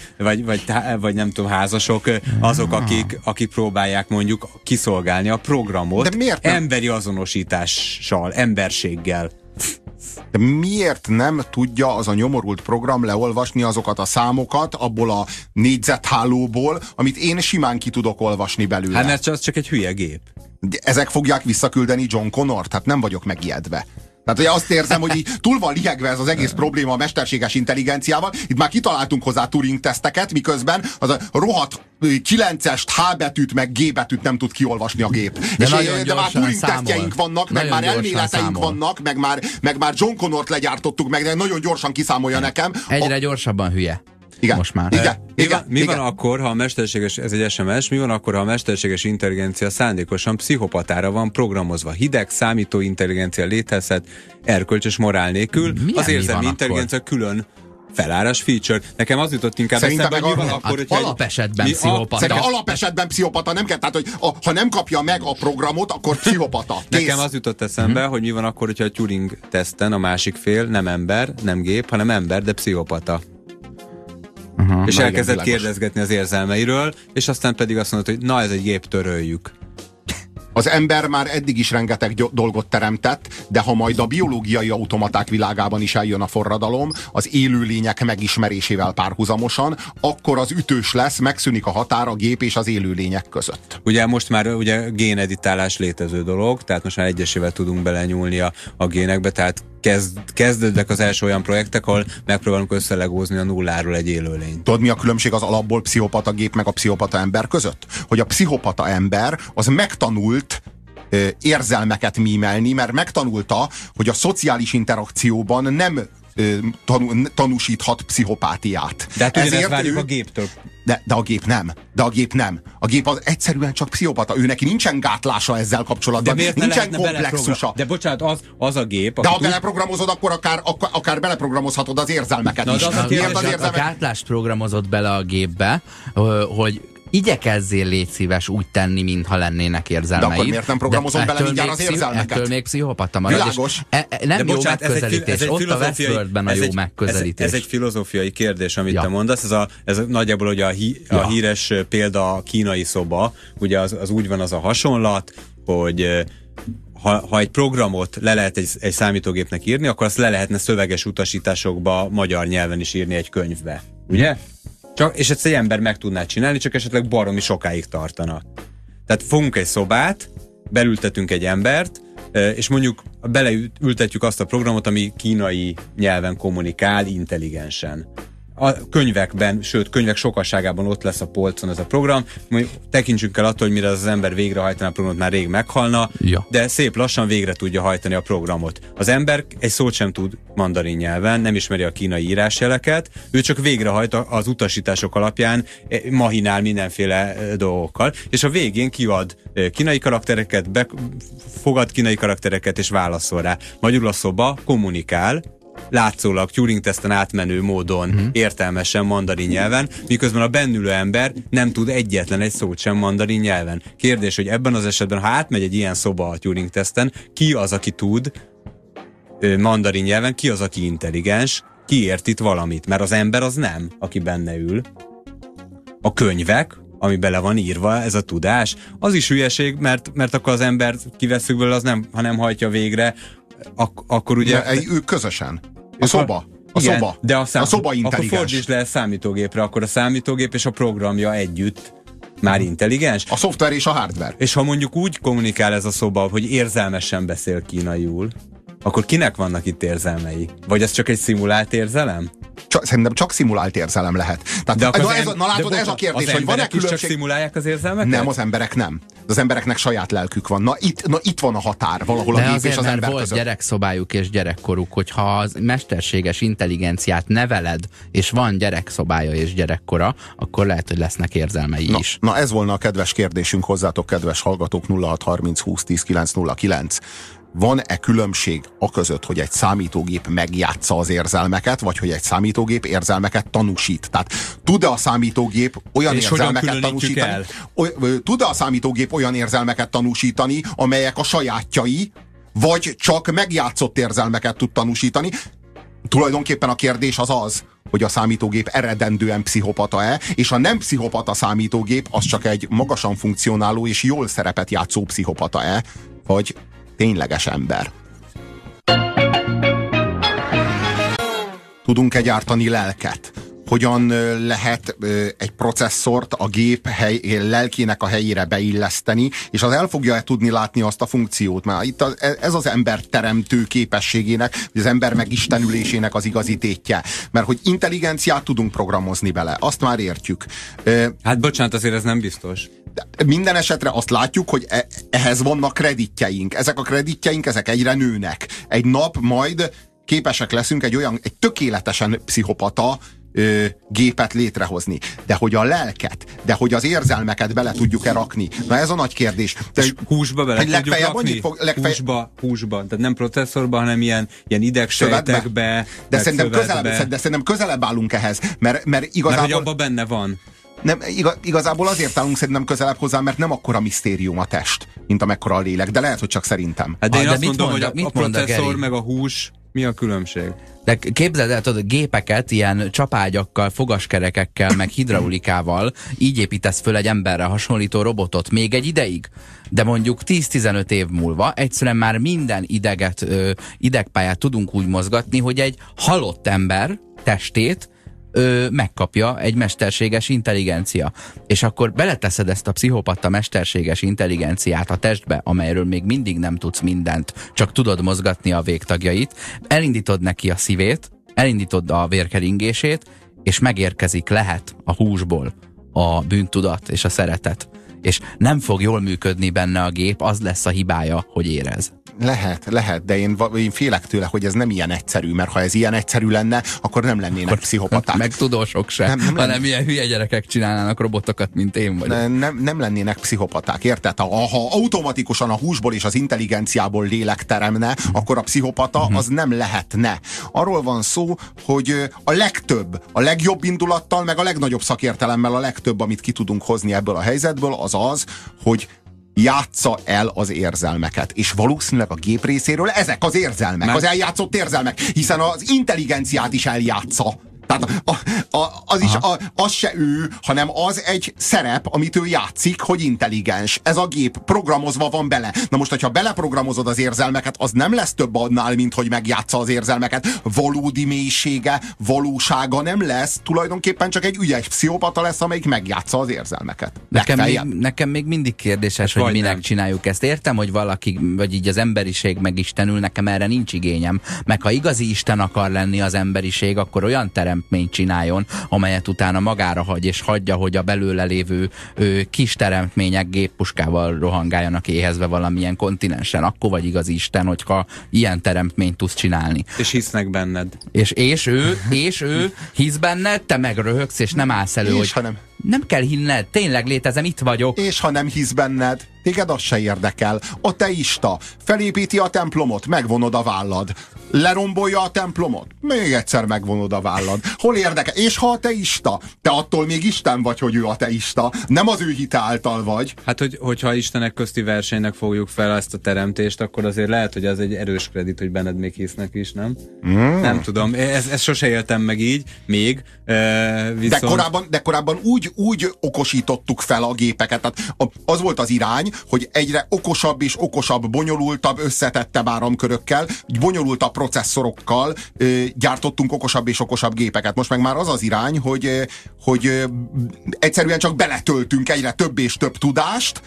vagy nem tudom, házasok, azok, akik próbálják mondjuk kiszolgálni a programot. De miért nem? Emberi azonosítással, emberséggel. De miért nem tudja az a nyomorult program leolvasni azokat a számokat abból a négyzethálóból, amit én simán ki tudok olvasni belőle? Hát mert az csak egy hülye gép. De ezek fogják visszaküldeni John Connort? Hát nem vagyok megijedve. Tehát ugye azt érzem, hogy így túl van liegve ez az egész probléma a mesterséges intelligenciával. Itt már kitaláltunk hozzá Turing-teszteket, miközben az a rohadt 9-est, H betűt meg G betűt nem tud kiolvasni a gép. De már Turing-tesztjeink vannak, meg már elméleteink vannak, meg már John Connort legyártottuk meg, de nagyon gyorsan kiszámolja nekem. Egyre gyorsabban hülye. Igen. Most már. Mi van akkor, ha a mesterséges, ez egy SMS, mi van akkor, ha a mesterséges intelligencia szándékosan pszichopatára van programozva? Hideg, számítóintelligencia létezhet, erkölcsös morál nélkül, az érzelmi intelligencia külön feláras feature. Nekem az jutott inkább eszembe, hogy mi van akkor, hogyha... Alapesetben pszichopata. Szerintem alapesetben pszichopata nem kell, tehát hogy ha nem kapja meg a programot, akkor pszichopata. Nekem az jutott eszembe, hogy mi van akkor, hogyha a Turing-teszten a másik fél nem ember, nem gép, hanem ember, de pszichopata. És elkezdett kérdezgetni az érzelmeiről, és aztán pedig azt mondott, hogy na, ez egy gép, töröljük. Az ember már eddig is rengeteg dolgot teremtett, de ha majd a biológiai automaták világában is eljön a forradalom, az élőlények megismerésével párhuzamosan, akkor az ütős lesz, megszűnik a határ a gép és az élőlények között. Ugye most már géneditálás létező dolog, tehát most már egyesével tudunk belenyúlni a génekbe, tehát kezdődnek az első olyan projektek, ahol megpróbálunk összelegózni a nulláról egy élőlényt. Tudod, mi a különbség az alapból pszichopata gép meg a pszichopata ember között? Hogy a pszichopata ember az megtanult érzelmeket mímelni, mert megtanulta, hogy a szociális interakcióban nem tanúsíthat pszichopátiát. De hát ugyanezt várjuk a géptől. De a gép nem. A gép az egyszerűen csak pszichopata. Ő neki nincsen gátlása ezzel kapcsolatban. Nincsen komplexusa. De bocsánat, az a gép... De ha beleprogramozod, akkor akár beleprogramozhatod az érzelmeket is. A gátlást programozott bele a gépbe, hogy igyekezzél, légy szíves úgy tenni, mintha lennének érzelmeid. De akkor miért nem programozod bele mindjárt az érzelmeket? Ettől még pszichopata marad. Világos. Nem jó megközelítés. Ott a Westworldben a jó megközelítés. Ez egy filozófiai kérdés, amit te mondasz. Ez nagyjából ugye a híres példa a kínai szoba. Ugye az úgy van az a hasonlat, hogy ha egy programot le lehet egy számítógépnek írni, akkor azt le lehetne szöveges utasításokba magyar nyelven is írni egy könyvbe. Ugye? És ezt egy ember meg tudná csinálni, csak esetleg baromi sokáig tartana. Tehát fogunk egy szobát, belültetünk egy embert, és mondjuk beleültetjük azt a programot, ami kínai nyelven kommunikál intelligensen. A könyvekben, sőt könyvek sokasságában ott lesz a polcon ez a program. Tekintsünk el attól, hogy mire az ember végrehajtaná a programot, már rég meghalna, de szép lassan végre tudja hajtani a programot. Az ember egy szót sem tud mandarin nyelven, nem ismeri a kínai írásjeleket, ő csak végrehajt az utasítások alapján, mahinál mindenféle dolgokkal, és a végén kiad kínai karaktereket, fogad kínai karaktereket és válaszol rá. Magyarul a szoba kommunikál, látszólag Turing-teszten átmenő módon értelmesen mandarin nyelven, miközben a bennülő ember nem tud egyetlen egy szót sem mandarin nyelven. Kérdés, hogy ebben az esetben, ha átmegy egy ilyen szoba a Turing-teszten, ki az, aki tud mandarin nyelven, ki az, aki intelligens, ki ért itt valamit, mert az ember az nem, aki benne ül. A könyvek, ami bele van írva, ez a tudás, az is hülyeség, mert akkor az ember kiveszünk belőle, az nem, ha nem hajtja végre, akkor ugye... Ők közösen. A szoba. Igen, szoba. De a szoba intelligens. Akkor fordítsd le a számítógépre, akkor a számítógép és a programja együtt már intelligens. A szoftver és a hardware. És ha mondjuk úgy kommunikál ez a szoba, hogy érzelmesen beszél kínaiul, akkor kinek vannak itt érzelmei? Vagy ez csak egy szimulált érzelem? Szerintem csak szimulált érzelem lehet. Tehát, ez a kérdés, hogy van-e különbség? Csak szimulálják az érzelmeket? Nem, az emberek nem. Az embereknek saját lelkük van. Itt van a határ valahol a gép és az ember volt között. gyerekszobájuk és gyerekkoruk, hogyha az mesterséges intelligenciát neveled, és van gyerekszobája és gyerekkora, akkor lehet, hogy lesznek érzelmei is. Na ez volna a kedves kérdésünk hozzátok, kedves hallgatók, 0630 20 10 909. Van-e különbség a között, hogy egy számítógép megjátsza az érzelmeket, vagy hogy egy számítógép érzelmeket tanúsít? Tehát tud-e a számítógép olyan érzelmeket tanúsítani? Tud-e a számítógép olyan érzelmeket tanúsítani, amelyek a sajátjai, vagy csak megjátszott érzelmeket tud tanúsítani? Tulajdonképpen a kérdés az, hogy a számítógép eredendően pszichopata-e, és a nem pszichopata számítógép az csak egy magasan funkcionáló és jól szerepet játszó pszichopata-e, vagy tényleges ember. Tudunk-e gyártani lelket? Hogyan lehet egy processzort a gép lelkének a helyére beilleszteni, és az el fogja tudni látni azt a funkciót, mert itt ez az ember teremtő képességének, vagy az ember megistenülésének az igazi tétje. Mert hogy intelligenciát tudunk programozni bele, azt már értjük. Hát bocsánat, azért ez nem biztos. Minden esetre azt látjuk, hogy ehhez vannak kreditjeink. Ezek a kreditjeink, ezek egyre nőnek. Egy nap majd képesek leszünk egy tökéletesen pszichopata gépet létrehozni. De hogy a lelket, de hogy az érzelmeket bele tudjuk-e rakni? Na ez a nagy kérdés. És húsba bele tudjuk rakni? Húsba. Tehát nem processzorba, hanem ilyen idegsejtekbe. De szerintem közelebb állunk ehhez. Mert igazából... Mert hogy abban benne van. Nem, igazából azért állunk szerintem közelebb hozzá, mert nem akkora misztérium a test, mint amekkora a lélek, de lehet, hogy csak szerintem. Hát de én azt mondom, hogy a processzor meg a hús, mi a különbség? De képzeld el, tudod, gépeket ilyen csapágyakkal, fogaskerekekkel, meg hidraulikával így építesz föl egy emberre hasonlító robotot még egy ideig. De mondjuk 10-15 év múlva egyszerűen már minden idegpályát tudunk úgy mozgatni, hogy egy halott ember testét megkapja egy mesterséges intelligencia. És akkor beleteszed ezt a pszichopata mesterséges intelligenciát a testbe, amelyről még mindig nem tudsz mindent, csak tudod mozgatni a végtagjait, elindítod neki a szívét, elindítod a vérkeringését, és megérkezik, lehet a húsból a bűntudat és a szeretet. És nem fog jól működni benne a gép, az lesz a hibája, hogy érez. Lehet, de én félek tőle, hogy ez nem ilyen egyszerű, mert ha ez ilyen egyszerű lenne, akkor nem lennének pszichopaták. Meg tudósok se, hanem ilyen hülye gyerekek csinálnának robotokat, mint én vagyok. Nem lennének pszichopaták, érted? Ha automatikusan a húsból és az intelligenciából lélek teremne, akkor a pszichopata az nem lehetne. Arról van szó, hogy a legjobb indulattal, meg a legnagyobb szakértelemmel a legtöbb, amit ki tudunk hozni ebből a helyzetből, az, hogy játsza el az érzelmeket. És valószínűleg a gép részéről ezek az érzelmek, az eljátszott érzelmek, hiszen az intelligenciát is eljátsza. Tehát az se ő, hanem az egy szerep, amit ő játszik, hogy intelligens. Ez a gép programozva van bele. Na most, hogyha beleprogramozod az érzelmeket, az nem lesz több annál, mint hogy megjátsza az érzelmeket. Valódi mélysége, valósága nem lesz. Tulajdonképpen csak egy ügyes pszichopata lesz, amelyik megjátsza az érzelmeket. Nekem még mindig kérdéses, hogy minek nem csináljuk ezt. Értem, hogy valaki, vagy így az emberiség megistenül, nekem erre nincs igényem. Meg ha igazi Isten akar lenni az emberiség, akkor olyan teremtményt csináljon, amelyet utána magára hagy, és hagyja, hogy a belőle lévő kis teremtmények géppuskával rohangáljanak éhezve valamilyen kontinensen. Akkor vagy igazi Isten, hogyha ilyen teremtményt tudsz csinálni. És hisznek benned. És ő hisz benned, te megröhögsz, és nem állsz elő, hogy nem kell hinned, tényleg létezem, itt vagyok. És ha nem hisz benned, téged az se érdekel. A teista felépíti a templomot, megvonod a vállad. Lerombolja a templomot, még egyszer megvonod a vállad. Hol érdekel? És ha ateista, te attól még Isten vagy, hogy ő ateista. Nem az ő hite által vagy. Hát, hogyha Istenek közti versenynek fogjuk fel ezt a teremtést, akkor azért lehet, hogy az egy erős kredit, hogy benned még hisznek is, nem? Nem tudom. Ezt sose éltem meg így, még. Viszont... De korábban úgy okosítottuk fel a gépeket. Tehát az volt az irány, hogy egyre okosabb és okosabb, bonyolultabb, összetettebb áramkörökkel, bonyolultabb processzorokkal gyártottunk okosabb és okosabb gépeket. Most meg már az az irány, hogy egyszerűen csak beletöltünk egyre több és több tudást,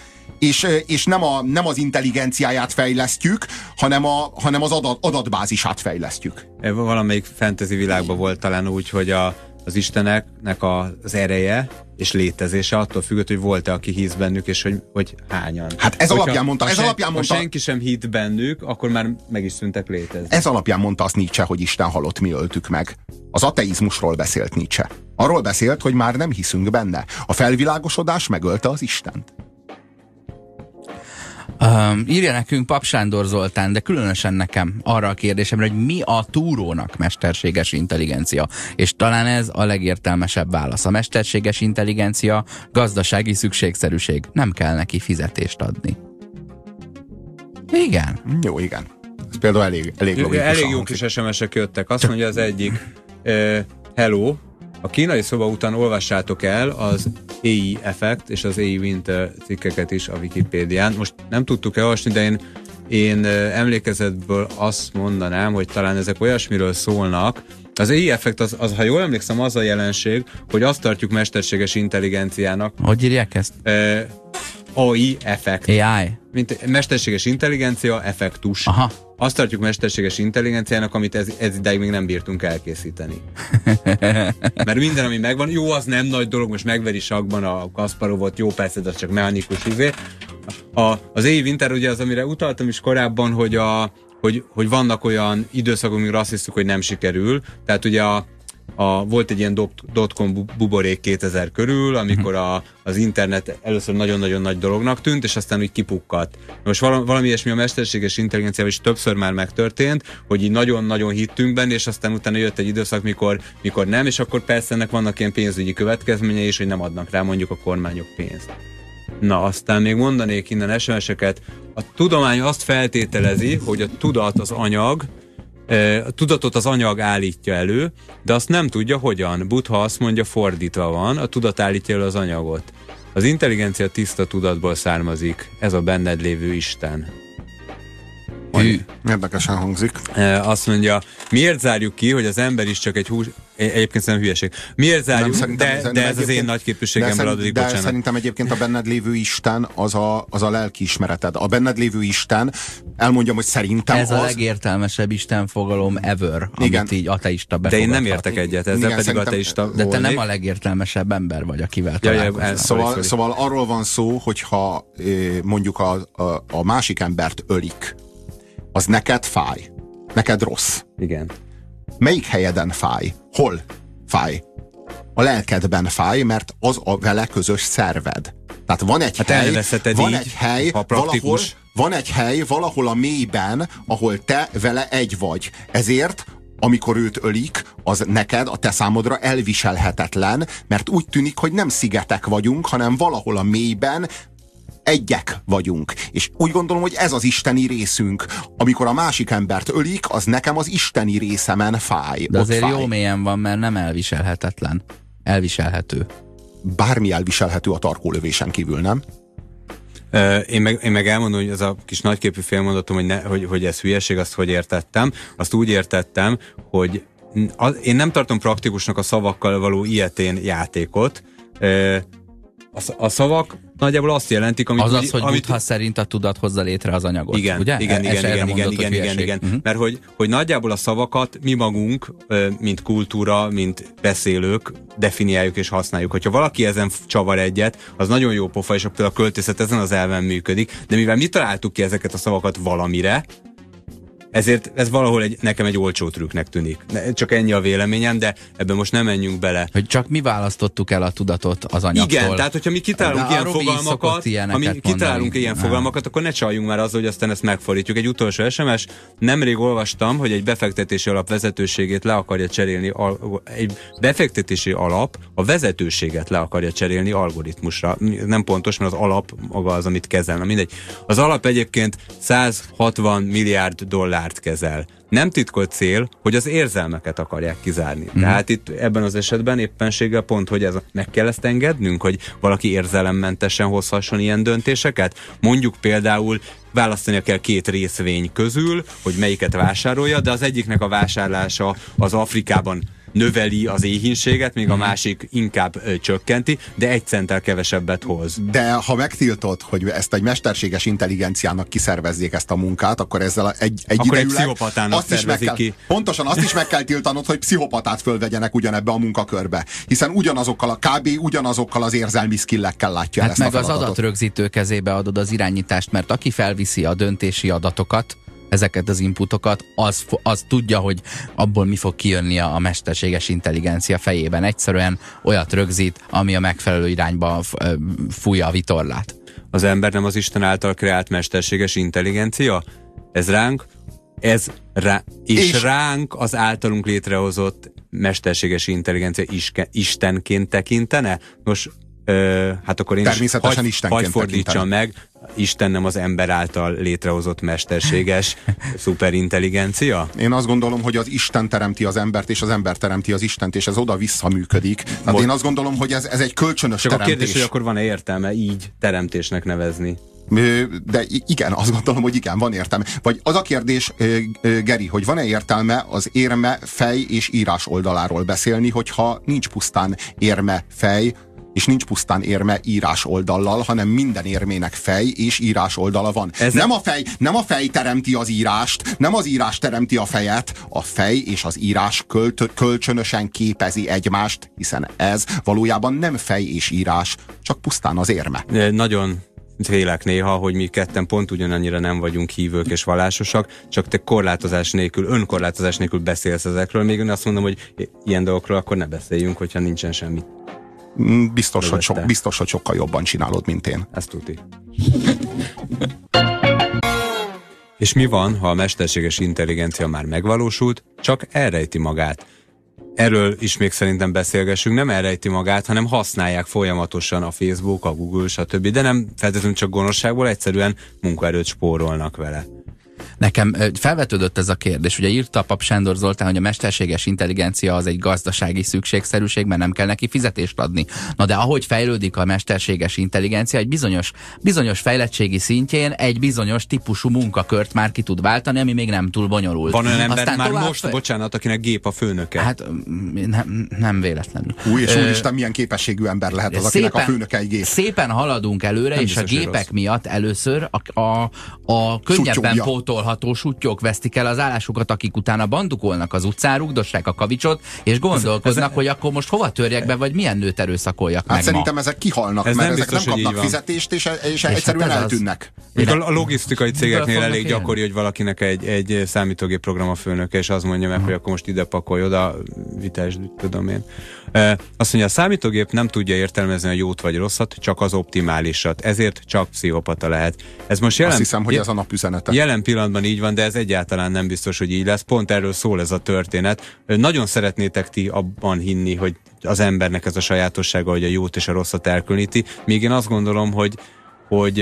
és nem az intelligenciáját fejlesztjük, hanem az adatbázisát fejlesztjük. Valamelyik fantasy világban volt talán úgy, hogy az isteneknek az ereje és létezése attól függött, hogy volt-e, aki hisz bennük, és hogy hányan. Hát ez alapján mondta. Ha senki sem hitt bennük, akkor már meg is szűntek létezni. Ez alapján mondta azt Nietzsche, hogy Isten halott, mi öltük meg. Az ateizmusról beszélt Nietzsche. Arról beszélt, hogy már nem hiszünk benne. A felvilágosodás megölte az Istent. Írja nekünk Pap Sándor Zoltán, de különösen nekem arra a kérdésemre, hogy mi a túrónak mesterséges intelligencia. És talán ez a legértelmesebb válasz. A mesterséges intelligencia gazdasági szükségszerűség. Nem kell neki fizetést adni. Igen. Jó, igen. Ez például elég logikus. Elég jó kis SMS-ek jöttek. Azt mondja az egyik, hello, a kínai szoba után olvassátok el az AI Effect és az AI Winter cikkeket is a Wikipédián. Most nem tudtuk elolvasni, de én emlékezetből azt mondanám, hogy talán ezek olyasmiről szólnak. Az AI Effect, az, ha jól emlékszem, az a jelenség, hogy azt tartjuk mesterséges intelligenciának. Hogy írják ezt? AI Effect. AI? Mint mesterséges intelligencia, effektus. Aha. Azt tartjuk mesterséges intelligenciának, amit ez idáig még nem bírtunk elkészíteni. Mert minden, ami megvan, jó, az nem nagy dolog, most megveri sakban a Kasparovot, jó, persze, de az csak mechanikus izé. Az AI Winter ugye az, amire utaltam is korábban, hogy vannak olyan időszakok, amikor azt hiszük, hogy nem sikerül. Tehát ugye volt egy ilyen dotcom buborék 2000 körül, amikor az internet először nagyon-nagyon nagy dolognak tűnt, és aztán úgy kipukkadt. Most valami ilyesmi a mesterséges intelligenciával is többször már megtörtént, hogy így nagyon-nagyon hittünk benne, és aztán utána jött egy időszak, mikor nem, és akkor persze ennek vannak ilyen pénzügyi következményei is, hogy nem adnak rá mondjuk a kormányok pénzt. Na, aztán még mondanék innen SMS-eket. A tudomány azt feltételezi, hogy a tudat az anyag, a tudatot az anyag állítja elő, de azt nem tudja hogyan. Buddha azt mondja, fordítva van, a tudat állítja elő az anyagot. Az intelligencia tiszta tudatból származik, ez a benned lévő Isten. Érdekesen hangzik. Azt mondja, miért zárjuk ki, hogy az ember is csak egy hús... Egyébként szerintem hülyeség. Miért zárjuk? De ez az én nagy képviségemmel adódik, bocsánat. De szerintem egyébként a benned lévő Isten az a lelkiismereted. A benned lévő Isten, elmondjam, hogy szerintem ez a legértelmesebb Isten fogalom ever, igen. Amit így ateista befogadhat. De én nem értek egyet, ezzel pedig ateista de te nem a legértelmesebb ember vagy, akivel találkozol. Szóval arról van szó, hogyha mondjuk a másik embert ölik, az neked fáj. Neked rossz. Igen. Melyik helyeden fáj? Hol fáj? A lelkedben fáj, mert az a vele közös szerved. Tehát van egy hely, valahol a mélyben, ahol te vele egy vagy. Ezért, amikor őt ölik, az neked, a te számodra elviselhetetlen, mert úgy tűnik, hogy nem szigetek vagyunk, hanem valahol a mélyben egyek vagyunk. És úgy gondolom, hogy ez az isteni részünk. Amikor a másik embert ölik, az nekem az isteni részemen fáj. De azért fáj. jó mélyen van, mert nem elviselhetetlen. Elviselhető. Bármi elviselhető a tarkólövésen kívül, nem? Én meg elmondom, hogy az a kis nagyképű félmondatom, hogy ez hülyeség, azt hogy értettem. Azt úgy értettem, hogy én nem tartom praktikusnak a szavakkal való ilyetén játékot. A szavak nagyjából azt jelentik, amit... Azaz, hogy Buddha szerint a tudat hozza létre az anyagot, igen, ugye? Igen. Mert hogy nagyjából a szavakat mi magunk, mint kultúra, mint beszélők definiáljuk és használjuk. Hogyha valaki ezen csavar egyet, az nagyon jó pofa, és például a költészet ezen az elven működik, de mivel mi találtuk ki ezeket a szavakat valamire, ezért ez valahol nekem egy olcsó trükknek tűnik. Csak ennyi a véleményem, de ebben most nem menjünk bele. Hogy csak mi választottuk el a tudatot az anyagtól. Igen, tehát hogyha mi kitálunk ilyen fogalmakat, akkor ne csaljunk már azzal, hogy aztán ezt megfordítjuk. Egy utolsó SMS, nemrég olvastam, hogy egy befektetési alap vezetőségét le akarja cserélni, egy befektetési alap a vezetőséget le akarja cserélni algoritmusra. Nem pontos, mert az alap maga az, amit kezel. Na mindegy. Az alap egyébként 160 milliárd dollárt kezel. Nem titkolt cél, hogy az érzelmeket akarják kizárni. Tehát itt ebben az esetben éppenséggel pont, hogy meg kell ezt engednünk, hogy valaki érzelemmentesen hozhasson ilyen döntéseket. Mondjuk például választania kell 2 részvény közül, hogy melyiket vásárolja, de az egyiknek a vásárlása az Afrikában növeli az éhínséget, míg a másik inkább csökkenti, de 1 centtel kevesebbet hoz. De ha megtiltod, hogy ezt egy mesterséges intelligenciának kiszervezzék ezt a munkát, akkor ezzel egy pszichopatának szervezik ki. Pontosan azt is meg kell tiltanod, hogy pszichopatát fölvegyenek ugyanebbe a munkakörbe. Hiszen ugyanazokkal az érzelmi skillekkel látja el ezt a feladatot. Meg az adatrögzítő kezébe adod az irányítást, mert aki felviszi a döntési adatokat, ezeket az inputokat, az tudja, hogy abból mi fog kijönni a mesterséges intelligencia fejében. Egyszerűen olyat rögzít, ami a megfelelő irányba fújja a vitorlát. Az ember nem az Isten által kreált mesterséges intelligencia? Ránk az általunk létrehozott mesterséges intelligencia istenként tekintene? Nos, hát akkor én természetesen istenként fordítsam meg, Isten nem az ember által létrehozott mesterséges szuperintelligencia? Én azt gondolom, hogy az Isten teremti az embert, és az ember teremti az Istent, és ez oda-vissza működik. Tehát én azt gondolom, hogy ez egy kölcsönös csak teremtés. A kérdés, hogy akkor van-e értelme így teremtésnek nevezni? De igen, azt gondolom, hogy igen, van értelme. Vagy az a kérdés, Geri, hogy van-e értelme az érme, fej és írás oldaláról beszélni, hogyha nincs pusztán érme, fej, és nincs pusztán érme írás oldallal, hanem minden érmének fej és írás oldala van. Nem a fej teremti az írást, nem az írás teremti a fejet, a fej és az írás kölcsönösen képezi egymást, hiszen ez valójában nem fej és írás, csak pusztán az érme. Nagyon félek néha, hogy mi ketten pont ugyanannyira nem vagyunk hívők és vallásosak, csak te önkorlátozás nélkül beszélsz ezekről, még én azt mondom, hogy ilyen dolgokról akkor ne beszéljünk, hogyha nincsen semmi. Biztos, hogy sokkal jobban csinálod, mint én. Ezt tuti. És mi van, ha a mesterséges intelligencia már megvalósult, csak elrejti magát? Erről is még szerintem beszélgessünk, nem elrejti magát, hanem használják folyamatosan a Facebook, a Google, stb. De nem feltétlenül csak gonoszságból, egyszerűen munkaerőt spórolnak vele. Nekem felvetődött ez a kérdés. Ugye írta a Pap Sándor Zoltán, hogy a mesterséges intelligencia az egy gazdasági szükségszerűség, mert nem kell neki fizetést adni. Na de ahogy fejlődik a mesterséges intelligencia, egy bizonyos fejlettségi szintjén egy bizonyos típusú munkakört már ki tud váltani, ami még nem túl bonyolult. Van olyan ember már most, bocsánat, akinek gép a főnöke? Hát nem véletlenül. És úristen, milyen képességű ember lehet az, akinek a főnöke egy gép. Szépen haladunk előre, nem és a gépek miatt először a könnyebben pótolható Kihalható sutyók vesztik el az állásukat, akik utána bandukolnak az utcán, rugdossák a kavicsot, és gondolkoznak, hogy akkor most hova törjek be, vagy milyen nőt erőszakoljak meg szerintem ma. ezek kihalnak, ez mert nem ezek biztos, nem kapnak fizetést, és egyszerűen eltűnnek. A logisztikai cégeknél elég gyakori, hogy valakinek egy számítógép program a főnöke, és az mondja meg, hogy akkor most ide pakolj oda, vitásd, tudom én. Azt mondja, a számítógép nem tudja értelmezni a jót vagy rosszat, csak az optimálisat. Ezért csak pszichopata lehet. Ez most azt hiszem, hogy ez a napüzenete. Jelen pillanatban így van, de ez egyáltalán nem biztos, hogy így lesz. Pont erről szól ez a történet. Nagyon szeretnétek ti abban hinni, hogy az embernek ez a sajátossága, hogy a jót és a rosszat elkülöníti. Míg én azt gondolom, hogy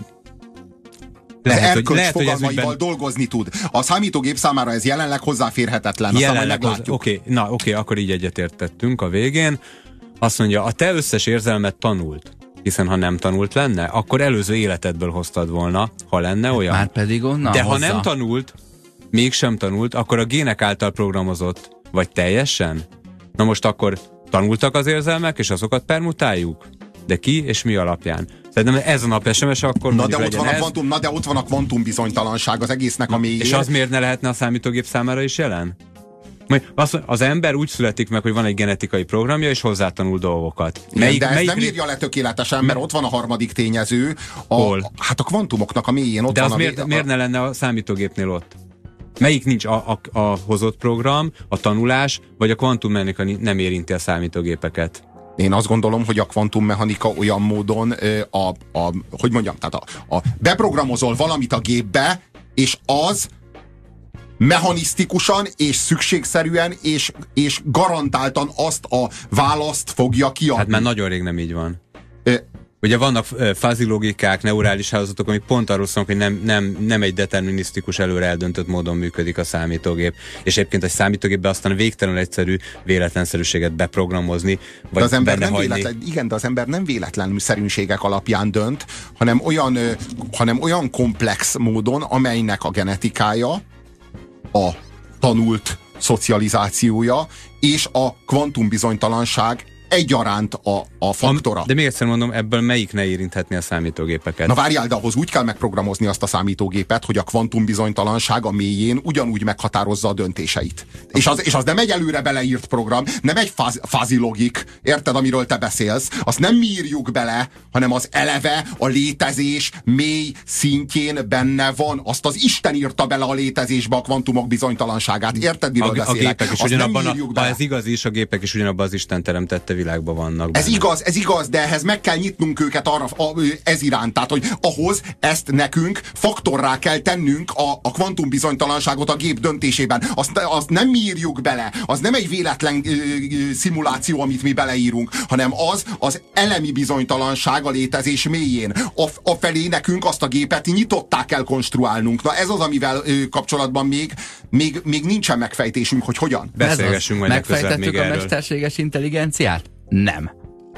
lehet, hogy ez ügyben dolgozni tud. A számítógép számára ez jelenleg hozzáférhetetlen. Oké, akkor így egyetértettünk a végén. Azt mondja, a te összes érzelmet tanult. Hiszen ha nem tanult lenne, akkor előző életedből hoztad volna, ha lenne olyan. Már pedig onnan de hozza. ha nem tanult, mégsem tanult, akkor a gének által programozott, vagy teljesen? Na most akkor tanultak az érzelmek, és azokat permutáljuk? De ki és mi alapján? Szerintem ez a nap SMS, akkor de ott van a kvantum bizonytalanság az egésznek a mélyén. És az miért ne lehetne a számítógép számára is jelen? Az ember úgy születik meg, hogy van egy genetikai programja, és hozzátanul dolgokat. De ez nem írja le tökéletesen, mert ott van a harmadik tényező. Hát a kvantumoknak a mélyén ott de van. De az miért ne lenne a számítógépnél ott? Melyik nincs a hozott program, a tanulás, vagy a kvantummechanika nem érinti a számítógépeket? Én azt gondolom, hogy a kvantummechanika olyan módon, hogy mondjam, tehát beprogramozol valamit a gépbe, és az mechanisztikusan és szükségszerűen és garantáltan azt a választ fogja kiadni. Hát már nagyon rég nem így van. Ugye vannak fuzzy logikák, neurális hálózatok, amik pont arról szólnak, hogy nem egy determinisztikus, előre eldöntött módon működik a számítógép. És egyébként a számítógépben aztán végtelenül egyszerű véletlenszerűséget beprogramozni, vagy de az ember benne nem hagyni. Igen, de az ember nem véletlenül szerűségek alapján dönt, hanem olyan komplex módon, amelynek a genetikája, a tanult szocializációja és a kvantumbizonytalanság egyaránt a faktora. De még egyszer mondom, ebből melyik ne érinthetné a számítógépeket? Na várjál, de ahhoz úgy kell megprogramozni azt a számítógépet, hogy a kvantumbizonytalanság a mélyén ugyanúgy meghatározza a döntéseit. És az nem egy előre beleírt program, nem egy fuzzy logik, érted, amiről te beszélsz? Azt nem mi írjuk bele, hanem az eleve a létezés mély szintjén benne van. Azt az Isten írta bele a létezésbe a kvantumok bizonytalanságát. Érted, miről beszélek? A gépek is ha ez igaz is, a gépek is ugyanabban az Isten teremtette világban vannak. Ez igaz, de ehhez meg kell nyitnunk őket arra, ez iránt. Tehát, hogy ahhoz ezt nekünk faktorrá kell tennünk a kvantumbizonytalanságot a gép döntésében. Azt nem mi írjuk bele, az nem egy véletlen szimuláció, amit mi beleírunk, hanem az elemi bizonytalanság a létezés mélyén. Afelé nekünk azt a gépet nyitották kell konstruálnunk. Na ez az, amivel kapcsolatban még nincsen megfejtésünk, hogy hogyan. Beszélgessünk majd legközelebb még erről. Megfejtettük a mesterséges intelligenciát? Nem.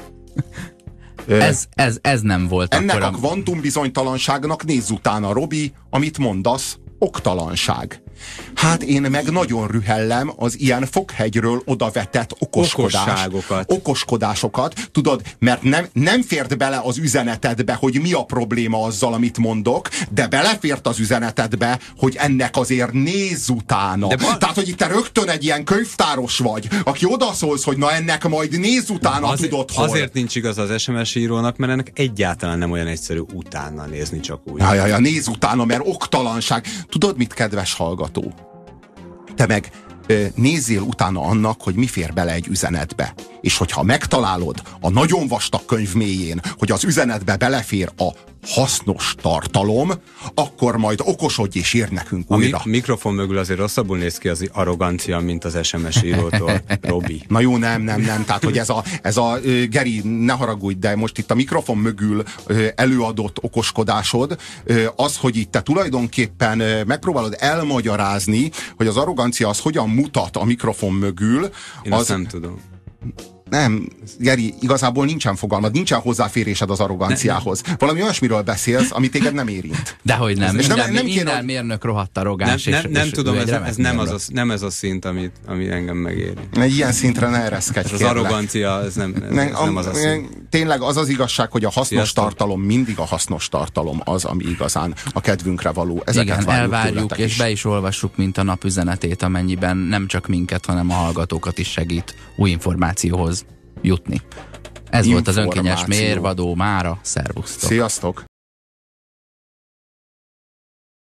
Ez nem volt ennek a kvantumbizonytalanságnak nézz utána, Robi, amit mondasz, oktalanság. Hát én meg nagyon rühellem az ilyen foghegyről odavetett okoskodásokat. Tudod, mert nem fért bele az üzenetedbe, hogy mi a probléma azzal, amit mondok, de belefért az üzenetedbe, hogy ennek azért nézz utána. Tehát, hogy itt te rögtön egy ilyen könyvtáros vagy, aki odaszólsz, hogy na ennek majd nézz utána, tudod hol. Azért nincs igaz az SMS írónak, mert ennek egyáltalán nem olyan egyszerű utána nézni, csak úgy. Ja, nézz utána, mert oktalanság. Tudod mit, kedves hallgató? Te meg nézzél utána annak, hogy mi fér bele egy üzenetbe. És hogyha megtalálod a nagyon vastag könyv mélyén, hogy az üzenetbe belefér a hasznos tartalom, akkor majd okosodj és ír nekünk újra. A mikrofon mögül azért rosszabbul néz ki az arrogancia, mint az SMS írótól, Robi. Na jó, nem. Tehát, hogy ez a Geri, ne haragudj, de most itt a mikrofon mögül előadott okoskodásod, az, hogy itt te tulajdonképpen megpróbálod elmagyarázni, hogy az arrogancia az hogyan mutat a mikrofon mögül. Én azt nem tudom. Nem, Geri, igazából nincsen fogalmad, nincsen hozzáférésed az arroganciához. Valami olyasmiről beszélsz, ami téged nem érint. Dehogy nem. És Minden mérnök rohadt arrogáns. Nem tudom, nem ez a szint, ami engem megéri. Ilyen szintre ne ereszkedj, az arrogancia, ez nem az a szint. Tényleg az az igazság, hogy a hasznos tartalom, mindig a hasznos tartalom az, ami igazán a kedvünkre való. Ezeket igen, elvárjuk, és be is olvassuk, mint a napüzenetét, amennyiben nem csak minket, hanem a hallgatókat is segít új információhoz jutni. Ez volt az önkényes mérvadó mára. Szervusztok! Sziasztok!